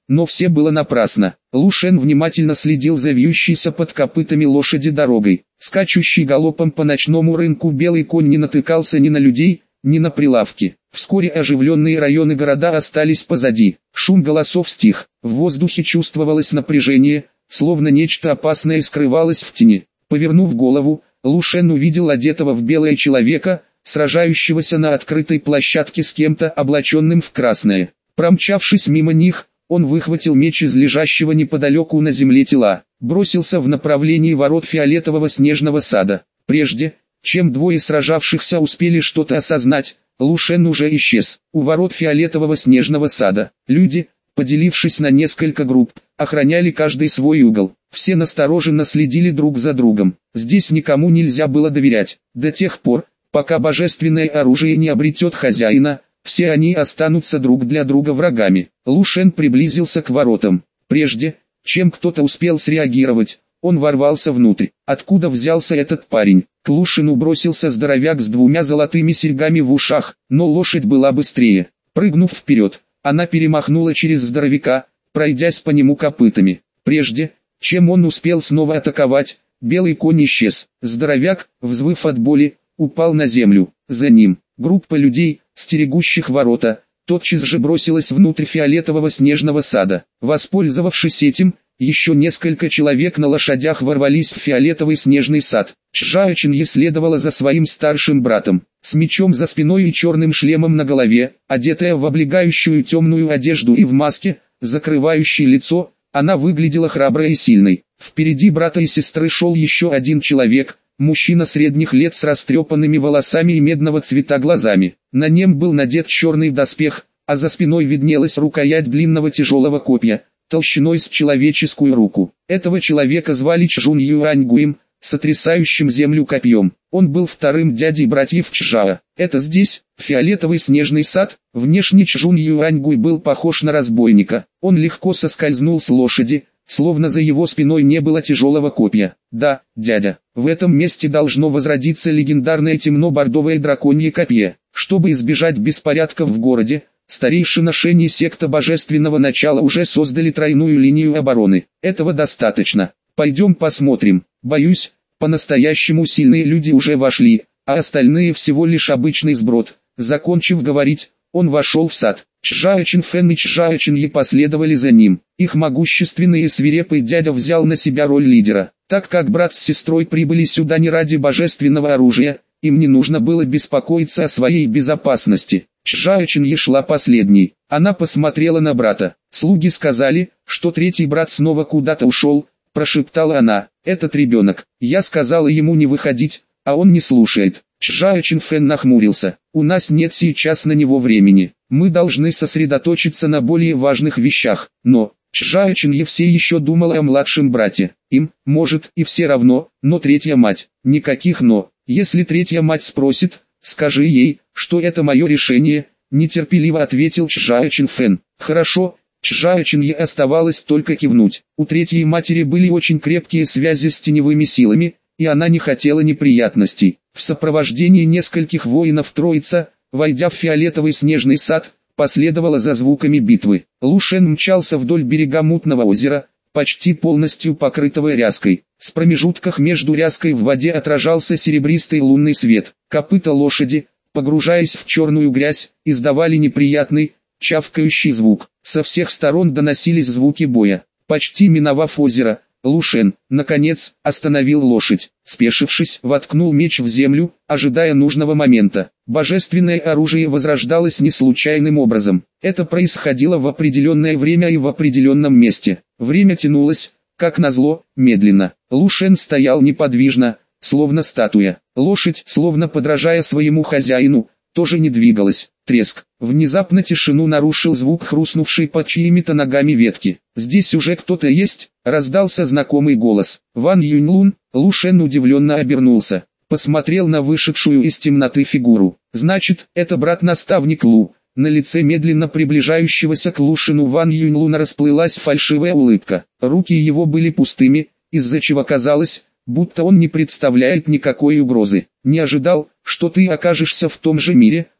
но все было напрасно. Лу Шен внимательно следил за вьющейся под копытами лошади дорогой. Скачущий галопом по ночному рынку белый конь не натыкался ни на людей, ни на прилавки. Вскоре оживленные районы города остались позади. Шум голосов стих. В воздухе чувствовалось напряжение, словно нечто опасное скрывалось в тени. Повернув голову, Лу Шен увидел одетого в белое человека, сражающегося на открытой площадке с кем-то облаченным в красное. Промчавшись мимо них, он выхватил меч из лежащего неподалеку на земле тела, бросился в направлении ворот фиолетового снежного сада. Прежде, чем двое сражавшихся успели что-то осознать, Лу Шен уже исчез. У ворот фиолетового снежного сада люди, поделившись на несколько групп, охраняли каждый свой угол. Все настороженно следили друг за другом. Здесь никому нельзя было доверять. До тех пор, пока божественное оружие не обретет хозяина, все они останутся друг для друга врагами. Лу Шен приблизился к воротам. Прежде, чем кто-то успел среагировать, он ворвался внутрь. Откуда взялся этот парень? К Лу Шену бросился здоровяк с 2 золотыми серьгами в ушах, но лошадь была быстрее. Прыгнув вперед, она перемахнула через здоровяка, пройдясь по нему копытами. Прежде, чем он успел снова атаковать, белый конь исчез. Здоровяк, взвыв от боли, упал на землю. За ним, группа людей, стерегущих ворота, тотчас же бросилась внутрь фиолетового снежного сада. Воспользовавшись этим, еще несколько человек на лошадях ворвались в фиолетовый снежный сад. Чжао Чинье следовала за своим старшим братом, с мечом за спиной и черным шлемом на голове, одетая в облегающую темную одежду и в маске, закрывающей лицо, она выглядела храброй и сильной. Впереди брата и сестры шел еще один человек, мужчина средних лет с растрепанными волосами и медного цвета глазами. На нем был надет черный доспех, а за спиной виднелась рукоять длинного тяжелого копья, толщиной с человеческую руку. Этого человека звали Чжун Юаньгуем, сотрясающим землю копьем. Он был вторым дядей братьев Чжао. Это здесь, фиолетовый снежный сад. Внешне Чжун Юаньгуй был похож на разбойника. Он легко соскользнул с лошади, словно за его спиной не было тяжелого копья. Да, дядя, в этом месте должно возродиться легендарное темно-бордовое драконье копье. Чтобы избежать беспорядков в городе, старейшина Шэнь и секта божественного начала уже создали тройную линию обороны. Этого достаточно. Пойдем посмотрим. Боюсь, по-настоящему сильные люди уже вошли, а остальные всего лишь обычный сброд. Закончив говорить, он вошел в сад. Чжао Чинфэн и Чжао Чинье последовали за ним. Их могущественный и свирепый дядя взял на себя роль лидера. Так как брат с сестрой прибыли сюда не ради божественного оружия, им не нужно было беспокоиться о своей безопасности. Чжао Чинье шла последней. Она посмотрела на брата. Слуги сказали, что третий брат снова куда-то ушел, прошептала она. Этот ребенок. Я сказала ему не выходить, а он не слушает. Чжао Чинфэн нахмурился. У нас нет сейчас на него времени. Мы должны сосредоточиться на более важных вещах. Но Чжао Чинье все еще думала о младшем брате. Им, может, и все равно, но третья мать. Никаких «но». Если третья мать спросит, скажи ей, что это мое решение, нетерпеливо ответил Чжао Чинфэн. Хорошо. Чжао Чинье оставалось только кивнуть. У третьей матери были очень крепкие связи с теневыми силами, и она не хотела неприятностей. В сопровождении нескольких воинов троица, войдя в фиолетовый снежный сад, последовала за звуками битвы. Лу Шен мчался вдоль берега мутного озера, почти полностью покрытого ряской. С промежутках между ряской в воде отражался серебристый лунный свет. Копыта лошади, погружаясь в черную грязь, издавали неприятный, чавкающий звук. Со всех сторон доносились звуки боя. Почти миновав озеро, Лу Шен, наконец, остановил лошадь. Спешившись, воткнул меч в землю, ожидая нужного момента. Божественное оружие возрождалось не случайным образом. Это происходило в определенное время и в определенном месте. Время тянулось, как назло, медленно. Лу Шен стоял неподвижно, словно статуя. Лошадь, словно подражая своему хозяину, тоже не двигалась. Треск. Внезапно тишину нарушил звук хрустнувшей под чьими-то ногами ветки. «Здесь уже кто-то есть?» — раздался знакомый голос. Ван Юньлун. Лу Шен удивленно обернулся. Посмотрел на вышедшую из темноты фигуру. «Значит, это брат-наставник Лу». На лице медленно приближающегося к Лу Шену Ван Юньлуна расплылась фальшивая улыбка. Руки его были пустыми, из-за чего казалось, будто он не представляет никакой угрозы. «Не ожидал, что ты окажешься в том же мире»,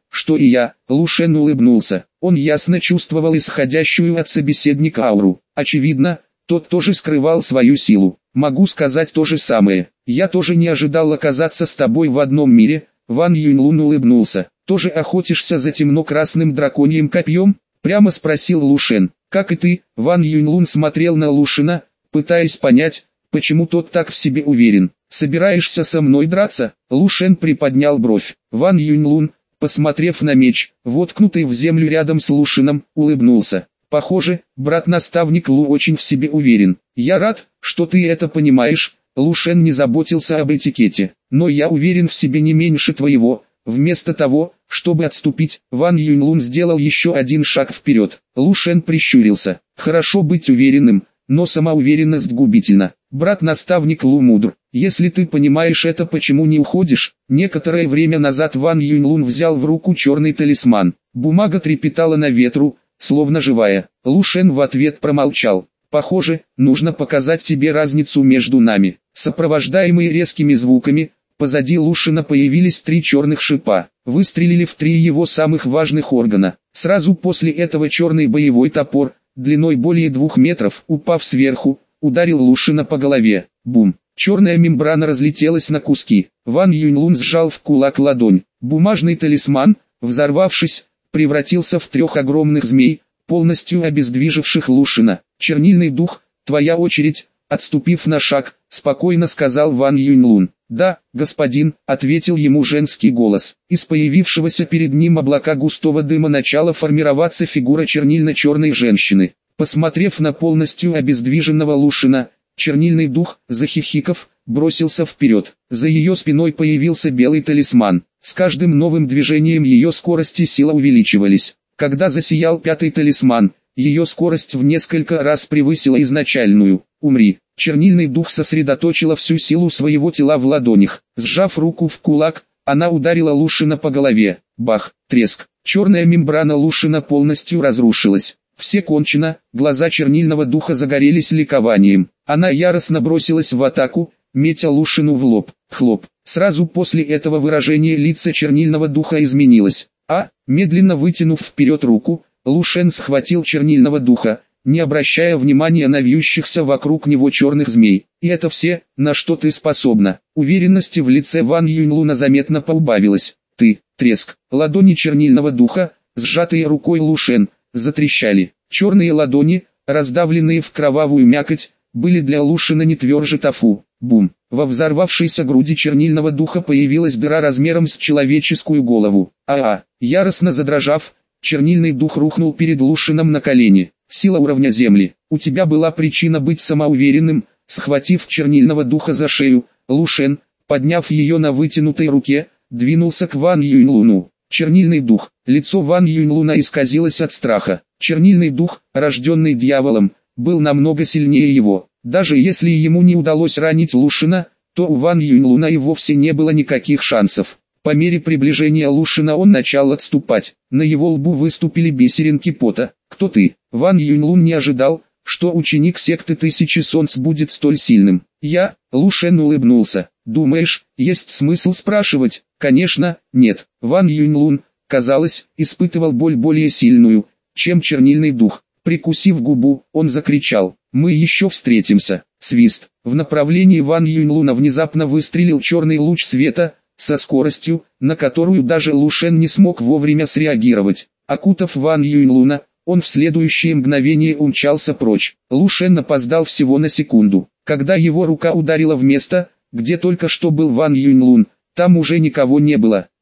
что и я. Лушен улыбнулся. Он ясно чувствовал исходящую от собеседника ауру. Очевидно, тот тоже скрывал свою силу. Могу сказать то же самое. Я тоже не ожидал оказаться с тобой в одном мире. Ван Юньлун улыбнулся. Тоже охотишься за темно-красным драконьим копьем? Прямо спросил Лушен. Как и ты. Ван Юньлун смотрел на Лушена, пытаясь понять, почему тот так в себе уверен. Собираешься со мной драться? Лушен приподнял бровь. Ван Юньлун, посмотрев на меч, воткнутый в землю рядом с Лушеном, улыбнулся. Похоже, брат-наставник Лу очень в себе уверен. Я рад, что ты это понимаешь. Лушен не заботился об этикете. Но я уверен в себе не меньше твоего. Вместо того, чтобы отступить, Ван Юньлун сделал еще один шаг вперед. Лушен прищурился. Хорошо быть уверенным, но самоуверенность губительна. Брат-наставник Лу мудр. Если ты понимаешь это, почему не уходишь? Некоторое время назад Ван Юньлун взял в руку черный талисман. Бумага трепетала на ветру, словно живая. Лушен в ответ промолчал. Похоже, нужно показать тебе разницу между нами. Сопровождаемые резкими звуками, позади Лушена появились 3 черных шипа. Выстрелили в 3 его самых важных органа. Сразу после этого черный боевой топор, длиной более 2 метров, упав сверху, ударил Лушена по голове. Бум! Черная мембрана разлетелась на куски. Ван Юньлун сжал в кулак ладонь. Бумажный талисман, взорвавшись, превратился в 3 огромных змей, полностью обездвиживших Лушена. «Чернильный дух, твоя очередь», отступив на шаг, спокойно сказал Ван Юньлун. «Да, господин», ответил ему женский голос. Из появившегося перед ним облака густого дыма начала формироваться фигура чернильно-черной женщины. Посмотрев на полностью обездвиженного Лушена, чернильный дух, захихиков, бросился вперед. За ее спиной появился белый талисман. С каждым новым движением ее скорость и сила увеличивались. Когда засиял 5-й талисман, ее скорость в несколько раз превысила изначальную. «Умри!» Чернильный дух сосредоточила всю силу своего тела в ладонях. Сжав руку в кулак, она ударила Лушена по голове. Бах! Треск! Черная мембрана Лушена полностью разрушилась. Все кончено, глаза чернильного духа загорелись ликованием. Она яростно бросилась в атаку, метя Лушену в лоб. Хлоп! Сразу после этого выражение лица чернильного духа изменилось. Медленно вытянув вперед руку, Лушен схватил чернильного духа, не обращая внимания на вьющихся вокруг него черных змей. «И это все, на что ты способна». Уверенности в лице Ван Юньлуна заметно поубавилось. «Ты», треск, ладони чернильного духа, сжатые рукой Лушен, затрещали. Черные ладони, раздавленные в кровавую мякоть, были для Лушена не тверже тофу. Бум! Во взорвавшейся груди чернильного духа появилась дыра размером с человеческую голову. Яростно задрожав, чернильный дух рухнул перед Лушеном на колени. «Сила уровня земли. У тебя была причина быть самоуверенным». Схватив чернильного духа за шею, Лушен, подняв ее на вытянутой руке, двинулся к Ван Юньлуну. Чернильный дух. Лицо Ван Юньлуна исказилось от страха. Чернильный дух, рожденный дьяволом, был намного сильнее его. Даже если ему не удалось ранить Лушена, то у Ван Юньлуна и вовсе не было никаких шансов. По мере приближения Лушена он начал отступать. На его лбу выступили бисеринки пота. «Кто ты?» Ван Юньлун не ожидал, что ученик секты Тысячи Солнц будет столь сильным. «Я», Лушен улыбнулся. «Думаешь, есть смысл спрашивать?» «Конечно, нет». Ван Юньлун, казалось, испытывал боль более сильную, чем чернильный дух. Прикусив губу, он закричал: «Мы еще встретимся!» Свист. В направлении Ван Юньлуна внезапно выстрелил черный луч света, со скоростью, на которую даже Лушен не смог вовремя среагировать. Окутав Ван Юньлуна, он в следующее мгновение умчался прочь. Лушен опоздал всего на секунду. Когда его рука ударила в место, где только что был Ван Юньлун, там уже никого не было.